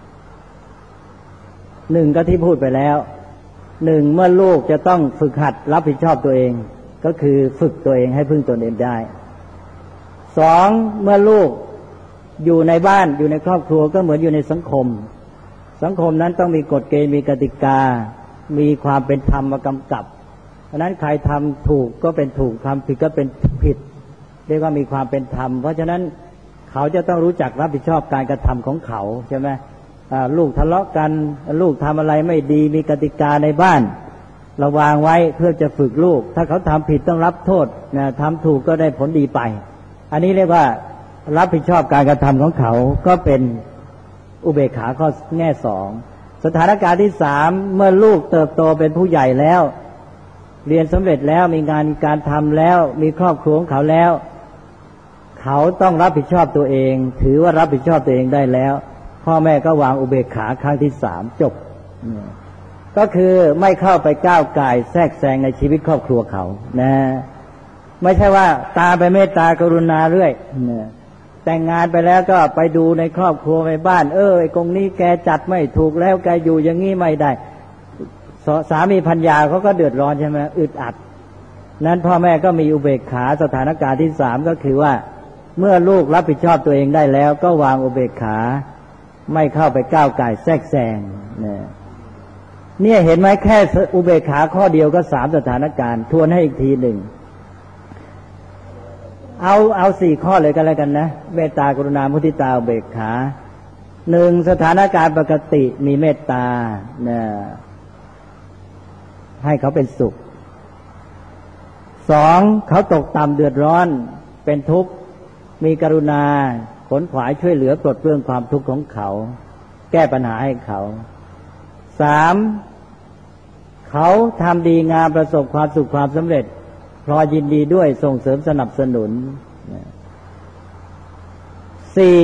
หนึ่งก็ที่พูดไปแล้วหนึ่งเมื่อลูกจะต้องฝึกหัดรับผิดชอบตัวเองก็คือฝึกตัวเองให้พึ่งตนเองได้สองเมื่อลูกอยู่ในบ้านอยู่ในครอบครัวก็เหมือนอยู่ในสังคมสังคมนั้นต้องมีกฎเกณฑ์มีกติกามีความเป็นธรรมมากำกับเพราะนั้นใครทำถูกก็เป็นถูกทำผิดก็เป็นผิดเรียกว่ามีความเป็นธรรมเพราะฉะนั้นเขาจะต้องรู้จักรับผิดชอบการกระทำของเขาใช่ไหมลูกทะเลาะกันลูกทำอะไรไม่ดีมีกติกาในบ้านเราวางไว้เพื่อจะฝึกลูกถ้าเขาทำผิดต้องรับโทษนะทำถูกก็ได้ผลดีไปอันนี้เรียกว่ารับผิดชอบการกระทำของเขาก็เป็นอุเบกขาข้อแง่สองสถานการณ์ที่สามเมื่อลูกเติบโตเป็นผู้ใหญ่แล้วเรียนสำเร็จแล้วมีงานการทำแล้วมีครอบครัวของเขาแล้วเขาต้องรับผิดชอบตัวเองถือว่ารับผิดชอบตัวเองได้แล้วพ่อแม่ก็วางอุเบกขาครั้งที่สามจบก็คือไม่เข้าไปก้าวก่ายแทรกแซงในชีวิตครอบครัวเขานะไม่ใช่ว่าตาไปเมตตากรุณาเรื่อยแต่งงานไปแล้วก็ไปดูในครอบครัวในบ้านเออไอ้กงนี้แกจัดไม่ถูกแล้วแกอยู่อย่างนี้ไม่ได้สามีภรรยาเขาก็เดือดร้อนใช่ไหมอึดอัดนั้นพ่อแม่ก็มีอุเบกขาสถานการณ์ที่สามก็คือว่าเมื่อลูกรับผิดชอบตัวเองได้แล้วก็วางอุเบกขาไม่เข้าไปก้าวก่ายแทรกแซงเนี่ยเนี่ยเห็นไหมแค่อุเบกขาข้อเดียวก็สามสถานการณ์ทวนให้อีกทีหนึ่งเอาเอาสี่ข้อเลยกันแล้วกันนะเมตตากรุณามุทิตาอุเบกขาหนึ่งสถานการณ์ปกติมีเมตตาเนี่ยให้เขาเป็นสุขสองเขาตกต่ำเดือดร้อนเป็นทุกข์มีกรุณาขนขวายช่วยเหลือปลดเปลื้องความทุกข์ของเขาแก้ปัญหาให้เขาสามเขาทำดีงามประสบความสุขความสำเร็จพลอยยินดีด้วยส่งเสริมสนับสนุนสี่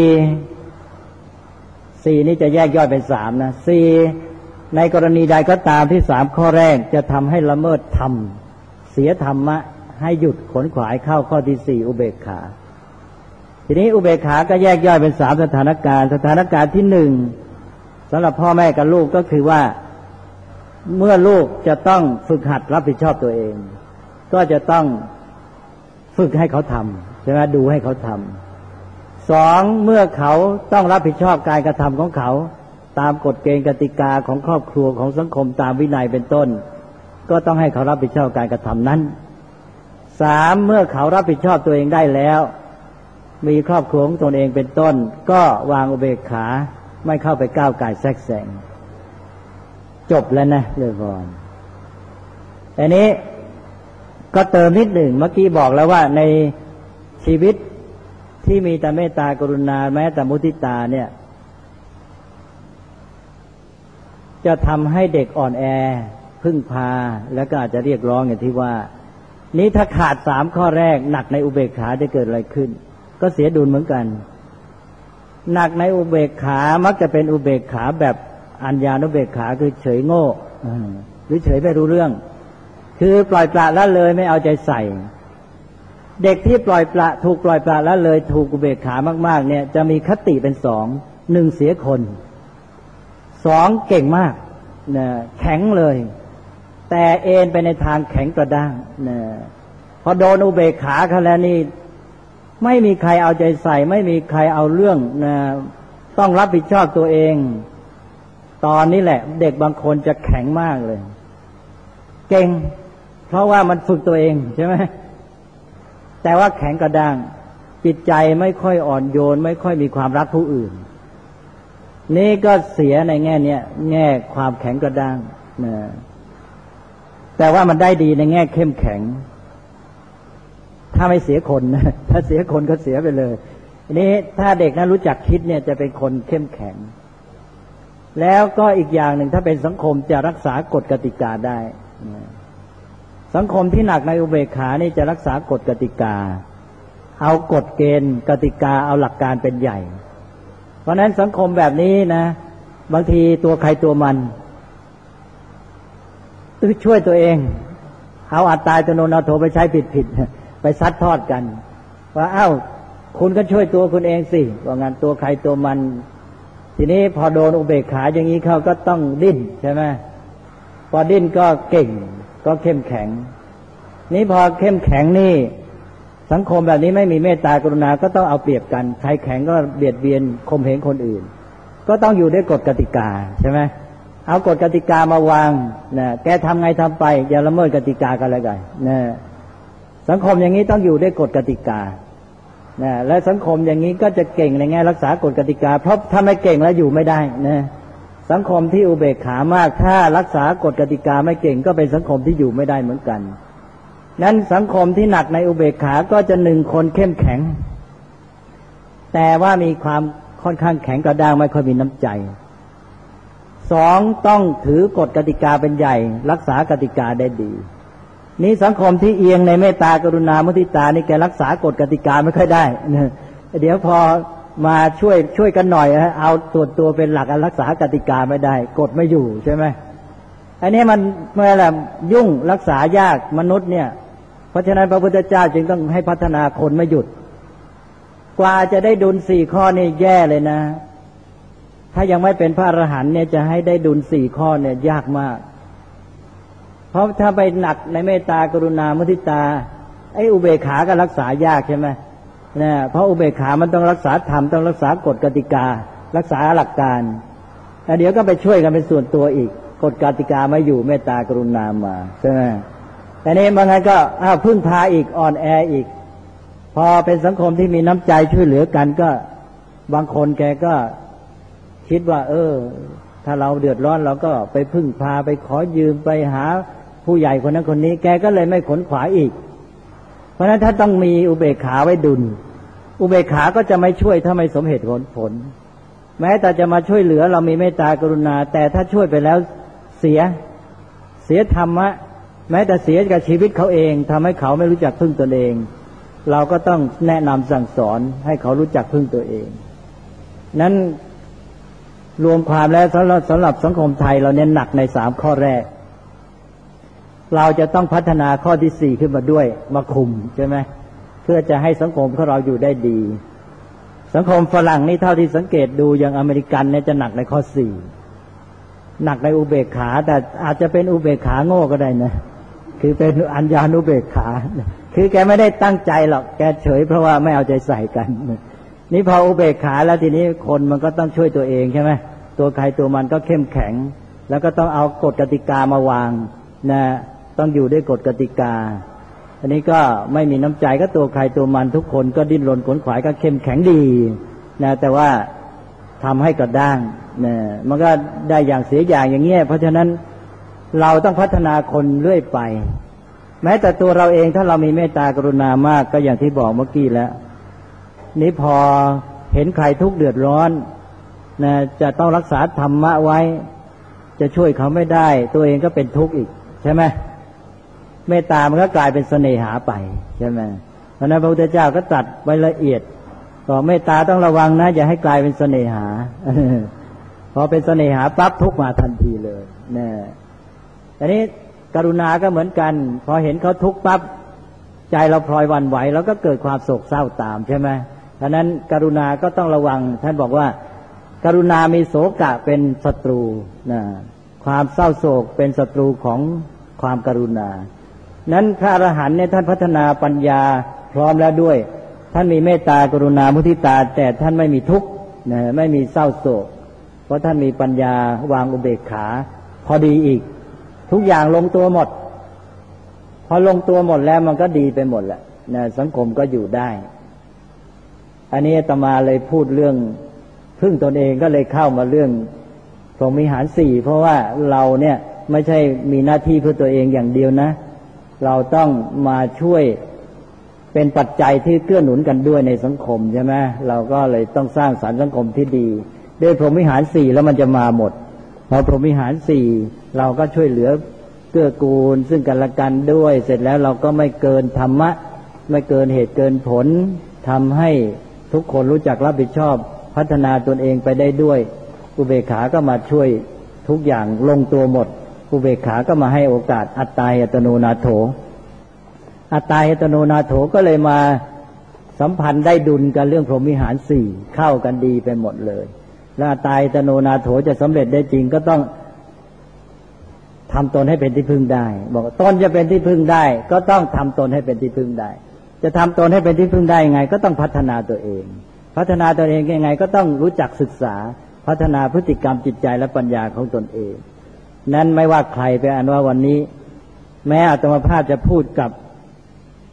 สี่นี่จะแยกย่อยเป็นสามนะสี่ในกรณีใดก็ตามที่สามข้อแรกจะทำให้ละเมิดธรรมเสียธรรมะให้หยุดขนขวายเข้าข้อที่สี่อุเบกขาทีนี้อุเบกขาก็แยกย่อยเป็นสามสถานการณ์สถานการณ์ที่หนึ่งสำหรับพ่อแม่กับลูกก็คือว่าเมื่อลูกจะต้องฝึกหัดรับผิดชอบตัวเองก็จะต้องฝึกให้เขาทำใช่ไหมดูให้เขาทำสองเมื่อเขาต้องรับผิดชอบการกระทำของเขาตามกฎเกณฑ์กติกาของครอบครัวของสังคมตามวินัยเป็นต้นก็ต้องให้เขารับผิดชอบการกระทำนั้นสามเมื่อเขารับผิดชอบตัวเองได้แล้วมีครอบครัวของตนเองเป็นต้นก็วางอุเบกขาไม่เข้าไปก้าวก่ายแทรกแซงจบแล้วนะเลยก่อนอันนี้ก็เติมนิดหนึ่งเมื่อกี้บอกแล้วว่าในชีวิตที่มีแต่เมตตากรุณาแม้แต่มุทิตาเนี่ยจะทำให้เด็กอ่อนแอพึ่งพาแล้วก็อาจจะเรียกร้องอย่างที่ว่านี้ถ้าขาดสามข้อแรกหนักในอุเบกขาจะเกิดอะไรขึ้นก็เสียดุลเหมือนกันหนักในอุเบกขามักจะเป็นอุเบกขาแบบอัญญานุเบกขาคือเฉยโง่หรือเฉยไม่รู้เรื่องคือปล่อยปละละเลยไม่เอาใจใส่เด็กที่ปล่อยปละถูกปล่อยปละละเลยถูกอุเบกขามากๆเนี่ยจะมีคติเป็นสองหนึ่งเสียคนสองเก่งมากนะแข็งเลยแต่เอ็นไปในทางแข็งกระด้างนะพอโดนอุเบกขาเขาแล้วนี่ไม่มีใครเอาใจใส่ไม่มีใครเอาเรื่องนะต้องรับผิดชอบตัวเองตอนนี้แหละเด็กบางคนจะแข็งมากเลยเก่งเพราะว่ามันฝึกตัวเองใช่ไหมแต่ว่าแข็งกระด้างจิตใจไม่ค่อยอ่อนโยนไม่ค่อยมีความรักผู้อื่นนี่ก็เสียในแง่เนี้ยแง่ความแข็งกระด้างนะแต่ว่ามันได้ดีในแง่เข้มแข็งถ้าไม่เสียคนนะถ้าเสียคนก็เสียไปเลยนี้ถ้าเด็กนั้นรู้จักคิดเนี่ยจะเป็นคนเข้มแข็งแล้วก็อีกอย่างหนึ่งถ้าเป็นสังคมจะรักษากฎกติกาได้สังคมที่หนักในอุเบกขานี่จะรักษากฎกติกาเอากฎเกณฑ์กติกาเอาหลักการเป็นใหญ่เพราะนั้นสังคมแบบนี้นะบางทีตัวใครตัวมันต้องช่วยตัวเองเอาอัตตาจโนนาโถไปใช้ผิดผิดไปซัดทอดกันว่าเอ้าคุณก็ช่วยตัวคุณเองสิว่างั้นตัวใครตัวมันทีนี้พอโดนอุเบกขาอย่างนี้เขาก็ต้องดิ้นใช่ไหมพอดิ้นก็เก่งก็เข้มแข็งนี่พอเข้มแข็งนี่สังคมแบบนี้ไม่มีเมตตากรุณาก็ต้องเอาเปรียบกันใครแข็งก็เบียดเบียนข่มเหงคนอื่นก็ต้องอยู่ด้วยกฎกติกาใช่ไหมเอากฎกติกามาวางนะแกทำไงทำไปอย่าละเมิดกติกากันเลยกันนะสังคมอย่างนี้ต้องอยู่ด้วยกฎกติกานะและสังคมอย่างนี้ก็จะเก่งในแง่รักษากฎกติกาเพราะถ้าไม่เก่งแล้วอยู่ไม่ได้นะสังคมที่อุเบกขามากถ้ารักษากฎกติกาไม่เก่งก็เป็นสังคมที่อยู่ไม่ได้เหมือนกันนั้นสังคมที่หนักในอุเบกขาก็จะหนึ่งคนเข้มแข็งแต่ว่ามีความค่อนข้างแข็งกระด้างไม่ค่อยมีน้ำใจสองต้องถือกฎกติกาเป็นใหญ่รักษากติกาได้ดีนี้สังคมที่เอียงในเมตตากรุณามุทิตานี่แกรักษากฎกติกาไม่ค่อยได้เดี๋ยวพอมาช่วยช่วยกันหน่อยเอาตัวตัวเป็นหลักรักษากติกาไม่ได้กฎไม่อยู่ใช่ไหมอันนี้มันเมื่อไรยุ่งรักษายากมนุษย์เนี่ยเพราะฉะนั้นพระพุทธเจ้าจึงต้องให้พัฒนาคนไม่หยุดกว่าจะได้ดุลสี่ข้อนี่แย่เลยนะถ้ายังไม่เป็นพระอรหันต์เนี่ยจะให้ได้ดุลสี่ข้อเนี่ยยากมากเพราะถ้าไปหนักในเมตตากรุณามุทิตาไอ้อุเบกขาก็รักษายากใช่ไหมเนี่ยเพราะอุเบกขามันต้องรักษาธรรมต้องรักษากฎกติการักษาหลักการแล้วเดี๋ยวก็ไปช่วยกันเป็นส่วนตัวอีกกฎกติกาไม่อยู่เมตตากรุณามาใช่ไหมแต่นี้บางไงก็อ้าวพึ่งพาอีกอ่อนแออีกพอเป็นสังคมที่มีน้ำใจช่วยเหลือกันก็บางคนแกก็คิดว่าเออถ้าเราเดือดร้อนเราก็ไปพึ่งพาไปขอยืมไปหาผู้ใหญ่คนนั้นคนนี้แกก็เลยไม่ขนขวายอีกเพราะฉะนั้นถ้าต้องมีอุเบกขาไว้ดุลอุเบกขาก็จะไม่ช่วยถ้าไม่สมเหตุผลผลแม้แต่จะมาช่วยเหลือเรามีเมตตากรุณาแต่ถ้าช่วยไปแล้วเสียเสียธรรมะแม้แต่เสียกับชีวิตเขาเองทำให้เขาไม่รู้จักพึ่งตนเองเราก็ต้องแนะนำสั่งสอนให้เขารู้จักพึ่งตัวเองนั้นรวมความแล้วสำหรับสำหรับสังคมไทยเราเน้นหนักในสามข้อแรกเราจะต้องพัฒนาข้อที่สี่ขึ้นมาด้วยมาคุมใช่ไหมเพื่อจะให้สังคมของเราอยู่ได้ดีสังคมฝรั่งนี่เท่าที่สังเกตดูอย่างอเมริกันเนี่ยจะหนักในข้อสี่หนักในอุเบกขาแต่อาจจะเป็นอุเบกขาโง่ก็ได้นะคือเป็นอัญญานุเบกขาคือแกไม่ได้ตั้งใจหรอกแกเฉยเพราะว่าไม่เอาใจใส่กันนี่พออุเบกขาแล้วทีนี้คนมันก็ต้องช่วยตัวเองใช่ไหมตัวใครตัวมันก็เข้มแข็งแล้วก็ต้องเอากฎกติกามาวางนะต้องอยู่ด้วยกฎกติกาอันนี้ก็ไม่มีน้ำใจก็ตัวใครตัวมันทุกคนก็ดิ้นรนขนขวายก็เข้มแข็งดีนะแต่ว่าทำให้กระด้างนะมันก็ได้อย่างเสียอย่างอย่างเงี้ยเพราะฉะนั้นเราต้องพัฒนาคนเรื่อยไปแม้แต่ตัวเราเองถ้าเรามีเมตตากรุณามากก็อย่างที่บอกเมื่อกี้แล้วนี้พอเห็นใครทุกข์เดือดร้อนนะจะต้องรักษาธรรมะไว้จะช่วยเขาไม่ได้ตัวเองก็เป็นทุกข์อีกใช่ไหมเมตตามันก็กลายเป็นเสน่หาไปใช่ไหมเพราะนั้นพระพุทธเจ้าก็ตรัสไว้ละเอียดบอกเมตตาต้องระวังนะอย่าให้กลายเป็นเสน่หา พอเป็นเสน่หาปั๊บทุกข์มาทันทีเลยนะอันนี้กรุณาก็เหมือนกันพอเห็นเขาทุกข์ปั๊บใจเราพลอยหวั่นไหวแล้วก็เกิดความโศกเศร้าตามใช่ไหมเพราะนั้นกรุณาก็ต้องระวังท่านบอกว่ากรุณามีโศกะเป็นศัตรูนะความเศร้าโศกเป็นศัตรูของความกรุณานั้นพระอรหันต์เนี่ยท่านพัฒนาปัญญาพร้อมแล้วด้วยท่านมีเมตตากรุณามุทิตาแต่ท่านไม่มีทุกข์นะไม่มีเศร้าโศกเพราะท่านมีปัญญาวางอุเบกขาพอดีอีกทุกอย่างลงตัวหมดพอลงตัวหมดแล้วมันก็ดีไปหมดแหละนะสังคมก็อยู่ได้อันนี้อาตมาเลยพูดเรื่องพึ่งตนเองก็เลยเข้ามาเรื่องพรหมวิหารสี่เพราะว่าเราเนี่ยไม่ใช่มีหน้าที่เพื่อตัวเองอย่างเดียวนะเราต้องมาช่วยเป็นปัจจัยที่เกื้อหนุนกันด้วยในสังคมใช่ไหมเราก็เลยต้องสร้างสรรค์สังคมที่ดีด้วยพรหมวิหารสี่แล้วมันจะมาหมดพอพรหมวิหารสี่เราก็ช่วยเหลือเกื้อกูลซึ่งกันและกันด้วยเสร็จแล้วเราก็ไม่เกินธรรมะไม่เกินเหตุเกินผลทำให้ทุกคนรู้จักรับผิดชอบพัฒนาตนเองไปได้ด้วยอุเบกขาก็มาช่วยทุกอย่างลงตัวหมดอุเบกขาก็มาให้โอกาสอัตตาหิตโนนาโถอัตตาหิตโนนาโถก็เลยมาสัมพันธ์ได้ดุลกันเรื่องพรหมวิหารสี่เข้ากันดีไปหมดเลยและอัตตาหิตโนนาโถจะสำเร็จได้จริงก็ต้องทำตนให้เป็นที่พึ่งได้บอกตนจะเป็นที่พึ่งได้ก็ต้องทำตนให้เป็นที่พึ่งได้จะทำตนให้เป็นที่พึ่งได้ยังไงก็ต้องพัฒนาตัวเองพัฒนาตัวเองยังไงก็ต้องรู้จักศึกษาพัฒนาพฤติกรรมจิตใจและปัญญาของตนเองนั้นไม่ว่าใครไปอ่านว่าวันนี้แม้อาตมาภาพจะพูดกับ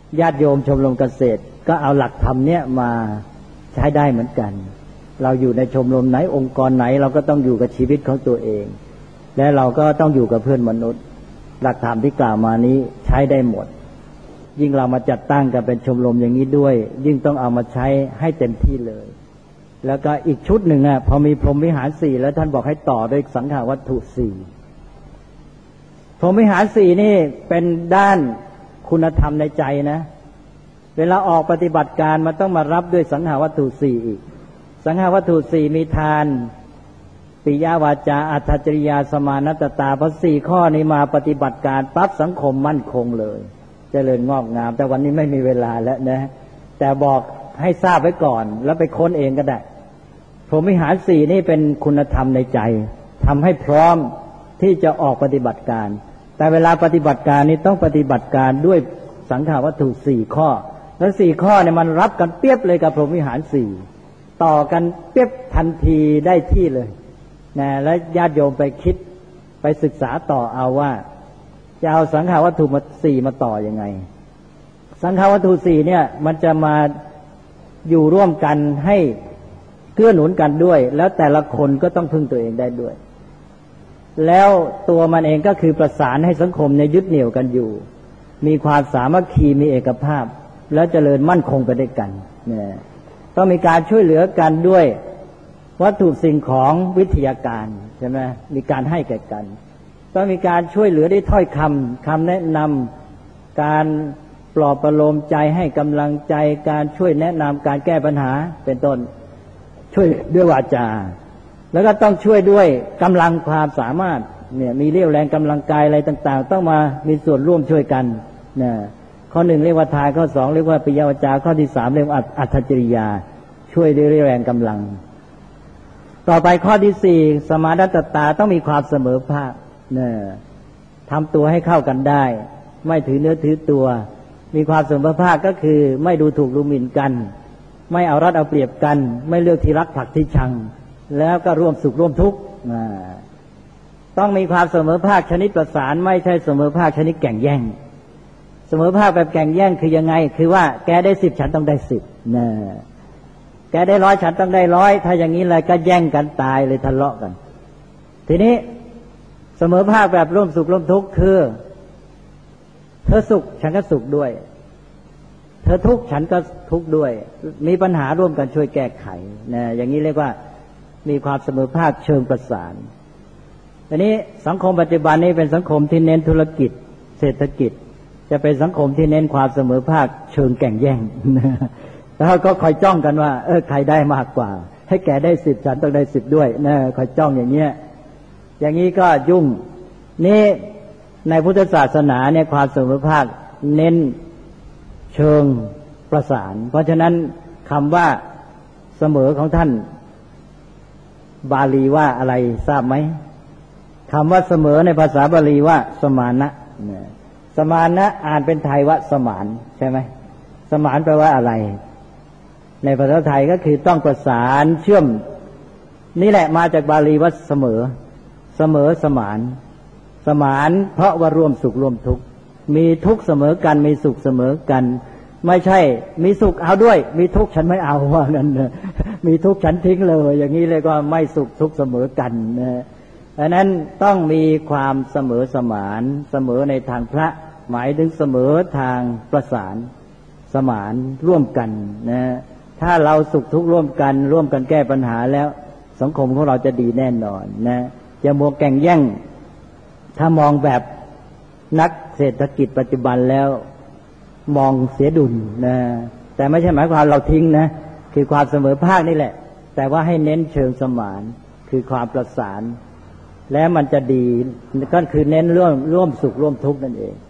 ญาติโยมชมรมเกษตรก็เอาหลักธรรมเนี้ยมาใช้ได้เหมือนกันเราอยู่ในชมรมไหนองค์กรไหนเราก็ต้องอยู่กับชีวิตของตัวเองและเราก็ต้องอยู่กับเพื่อนมนุษย์หลักธรรมที่กล่าวมานี้ใช้ได้หมดยิ่งเรามาจัดตั้งกันเป็นชมรมอย่างนี้ด้วยยิ่งต้องเอามาใช้ให้เต็มที่เลยแล้วก็อีกชุดหนึ่งอ่ะพอมีพรหมวิหารสี่แล้วท่านบอกให้ต่อด้วยสังขาวัตถุสี่พรหมวิหารสี่นี่เป็นด้านคุณธรรมในใจนะเวลาออกปฏิบัติการมันต้องมารับด้วยสังขาวัตถุสี่อีกสังขาวัตถุสี่มีทานปิยวาจาอัตถจริยาสมานัตตาพอสี่ข้อนี้มาปฏิบัติการปั๊บสังคมมั่นคงเลยเจริญงอกงามแต่วันนี้ไม่มีเวลาแล้วนะแต่บอกให้ทราบไว้ก่อนแล้วไปค้นเองก็ได้พรหมวิหารสี่นี่เป็นคุณธรรมในใจทำให้พร้อมที่จะออกปฏิบัติการแต่เวลาปฏิบัติการนี้ต้องปฏิบัติการด้วยสังขาวัตถุสี่ข้อแล้วสี่ข้อเนี่ยมันรับกันเปรียบเลยกับพรหมวิหารสี่ต่อกันเปรียบทันทีได้ที่เลยนะแล้วญาติโยมไปคิดไปศึกษาต่อเอาว่าจะเอาสังขาวัตถุมาสี่มาต่อยังไงสังขาวัตถุสี่เนี่ยมันจะมาอยู่ร่วมกันให้เกื้อหนุนกันด้วยแล้วแต่ละคนก็ต้องพึ่งตัวเองได้ด้วยแล้วตัวมันเองก็คือประสานให้สังคมเนี่ยยึดเหนี่ยวกันอยู่มีความสามัคคีมีเอกภาพแล้วเจริญมั่นคงไปด้วยกันเนี่ยต้องมีการช่วยเหลือกันด้วยวัตถุสิ่งของวิทยาการใช่ไหมมีการให้แก่กันต้องมีการช่วยเหลือด้วยถ้อยคำคำแนะนำการปลอบประโลมใจให้กำลังใจการช่วยแนะนำการแก้ปัญหาเป็นต้นช่วยด้วยวาจาแล้วก็ต้องช่วยด้วยกำลังความสามารถเนี่ยมีเรี่ยวแรงกำลังกายอะไรต่างๆต้องมามีส่วนร่วมช่วยกันเนี่ยข้อหนึ่งเรียกว่าทานข้อสองเรียกว่าปิยวาจาข้อที่สามเรียกว่าอัตถจริยาช่วยด้วยเรี่ยวแรงกำลังต่อไปข้อที่สี่สมานัตตาต้องมีความเสมอภาคเนี่ยทำตัวให้เข้ากันได้ไม่ถือเนื้อถือตัวมีความเสมอภาคก็คือไม่ดูถูกดูหมิ่นกันไม่เอารัดเอาเปรียบกันไม่เลือกที่รักผลักที่ชังแล้วก็ร่วมสุขร่วมทุกข์ต้องมีความเสมอภาคชนิดประสานไม่ใช่เสมอภาคชนิดแข่งแย่งเสมอภาคแบบแข่งแย่งคือยังไงคือว่าแกได้สิบฉันต้องได้สิบนะแกได้ร้อยฉันต้องได้ร้อยถ้าอย่างนี้เลยก็แย่งกันตายเลยทะเลาะกันทีนี้เสมอภาคแบบร่วมสุขร่วมทุกข์คือเธอสุขฉันก็สุขด้วยเธอทุกข์ฉันก็ทุกข์ด้วยมีปัญหาร่วมกันช่วยแก้ไขนะอย่างนี้เรียกว่ามีความเสมอภาคเชิงประสานทีนี้สังคมปัจจุบันนี้เป็นสังคมที่เน้นธุรกิจเศรษฐกิจจะเป็นสังคมที่เน้นความเสมอภาคเชิงแข่งแย่งแล้วก็คอยจ้องกันว่าเออใครได้มากกว่าให้แกได้สิบฉันต้องได้สิบด้วยนะคอยจ้องอย่างเงี้ยอย่างนี้ก็ยุ่งนี่ในพุทธศาสนาเนี่ยความเสมอภาคเน้นเชิงประสานเพราะฉะนั้นคำว่าเสมอของท่านบาลีว่าอะไรทราบไหมคำว่าเสมอในภาษาบาลีว่าสมานะสมานะอ่านเป็นไทยว่าสมานใช่ไหมสมานแปลว่าอะไรในภาษาไทยก็คือต้องประสานเชื่อมนี่แหละมาจากบาลีว่าเสมอเสมอสมานสมานเพราะว่าร่วมสุขร่วมทุกข์มีทุกข์เสมอกันมีสุขเสมอกันไม่ใช่มีสุขเอาด้วยมีทุกข์ฉันไม่เอาว่างั้นนะมีทุกข์ฉันทิ้งเลยอย่างนี้เลยก็ไม่สุขทุกข์เสมอกันนะดังนั้นต้องมีความเสมอสมานเสมอในทางพระหมายถึงเสมอทางประสานสมานร่วมกันนะถ้าเราสุขทุกข์ร่วมกันร่วมกันแก้ปัญหาแล้วสังคมของเราจะดีแน่นอนนะอย่ามัวแข่งแย่งถ้ามองแบบนักเศรษฐกิจปัจจุบันแล้วมองเสียดุลนะแต่ไม่ใช่หมายความเราทิ้งนะคือความเสมอภาคนี่แหละแต่ว่าให้เน้นเชิงสมานคือความประสานและมันจะดีก็คือเน้นร่วมร่วมสุขร่วมทุกข์นั่นเอง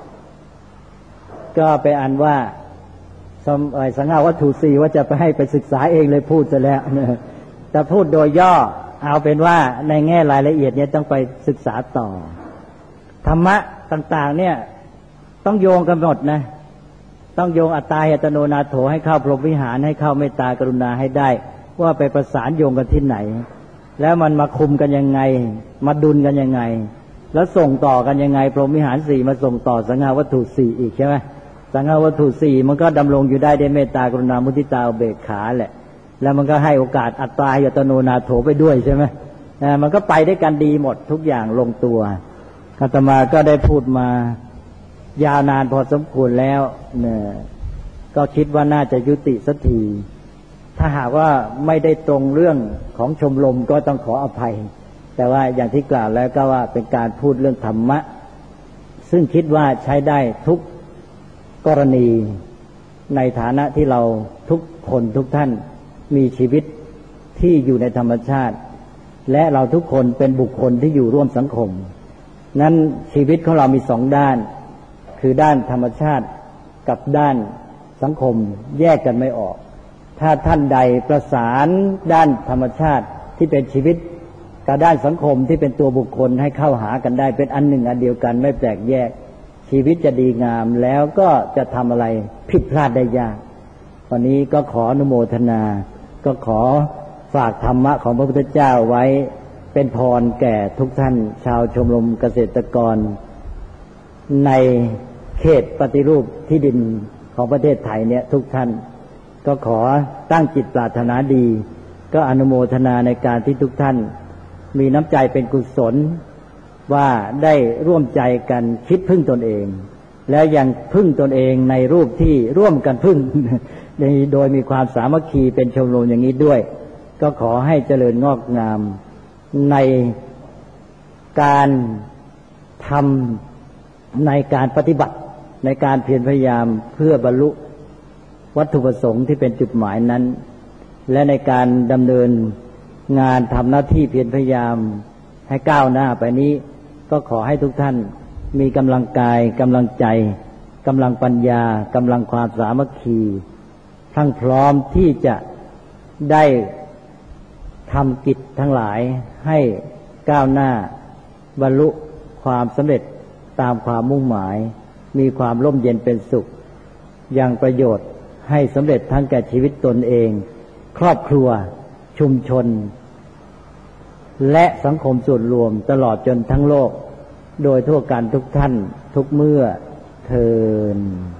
ก็ไปอ่านว่าสังฆวัตถุสี่ว่าจะไปให้ไปศึกษาเองเลยพูดจะแล้วนะแต่พูดโดยย่อเอาเป็นว่าในแง่รายละเอียดเนี่ยต้องไปศึกษาต่อธรรมะต่างๆเนี่ยต้องโยงกันหมดนะต้องโยงอัตตาเหตโนนาโถให้เข้าพรหมวิหารให้เข้าเมตตากรุณาให้ได้ว่าไปประสานโยงกันที่ไหนแล้วมันมาคุมกันยังไงมาดุลกันยังไงแล้วส่งต่อกันยังไงพรหมวิหารสี่มาส่งต่อสังฆวัตถุสี่อีกใช่ไหมสสังฆวัตถุสี่มันก็ดำรงอยู่ได้ด้วยเมตตากรุณามุทิตาอุเบกขาแหละแล้วมันก็ให้โอกาสอัตตาหิอัตโนนาโถไปด้วยใช่ไหมมันก็ไปได้กันดีหมดทุกอย่างลงตัวอาตมาก็ได้พูดมายาวนานพอสมควรแล้วเนี่ยก็คิดว่าน่าจะยุติสักทีถ้าหากว่าไม่ได้ตรงเรื่องของชมรมก็ต้องขออภัยแต่ว่าอย่างที่กล่าวแล้วก็ว่าเป็นการพูดเรื่องธรรมะซึ่งคิดว่าใช้ได้ทุกกรณีในฐานะที่เราทุกคนทุกท่านมีชีวิตที่อยู่ในธรรมชาติและเราทุกคนเป็นบุคคลที่อยู่ร่วมสังคมนั้นชีวิตของเรามีสองด้านคือด้านธรรมชาติกับด้านสังคมแยกกันไม่ออกถ้าท่านใดประสานด้านธรรมชาติที่เป็นชีวิตกับด้านสังคมที่เป็นตัวบุคคลให้เข้าหากันได้เป็นอันหนึ่งอันเดียวกันไม่แปลกแยกชีวิตจะดีงามแล้วก็จะทำอะไรผิดพลาดได้ยากวันนี้ก็ขออนุโมทนาก็ขอฝากธรรมะของพระพุทธเจ้าไว้เป็นพรแก่ทุกท่านชาวชมรมเกษตรกรในเขตปฏิรูปที่ดินของประเทศไทยเนี่ยทุกท่านก็ขอตั้งจิตปรารถนาดีก็อนุโมทนาในการที่ทุกท่านมีน้ำใจเป็นกุศลว่าได้ร่วมใจกันคิดพึ่งตนเองแล้วยังพึ่งตนเองในรูปที่ร่วมกันพึ่งโดยมีความสามัคคีเป็นชมรมอย่างนี้ด้วยก็ขอให้เจริญงอกงามในการทำในการปฏิบัติในการเพียรพยายามเพื่อบรรลุวัตถุประสงค์ที่เป็นจุดหมายนั้นและในการดำเนินงานทำหน้าที่เพียรพยายามให้ก้าวหน้าไปนี้ก็ขอให้ทุกท่านมีกำลังกายกำลังใจกำลังปัญญากำลังความสามัคคีทั้งพร้อมที่จะได้ทำกิจทั้งหลายให้ก้าวหน้าบรรลุความสำเร็จตามความมุ่งหมายมีความร่มเย็นเป็นสุขยังประโยชน์ให้สำเร็จทั้งแก่ชีวิตตนเองครอบครัวชุมชนและสังคมส่วนรวมตลอดจนทั้งโลกโดยทั่วกันทุกท่านทุกเมื่อเทอญ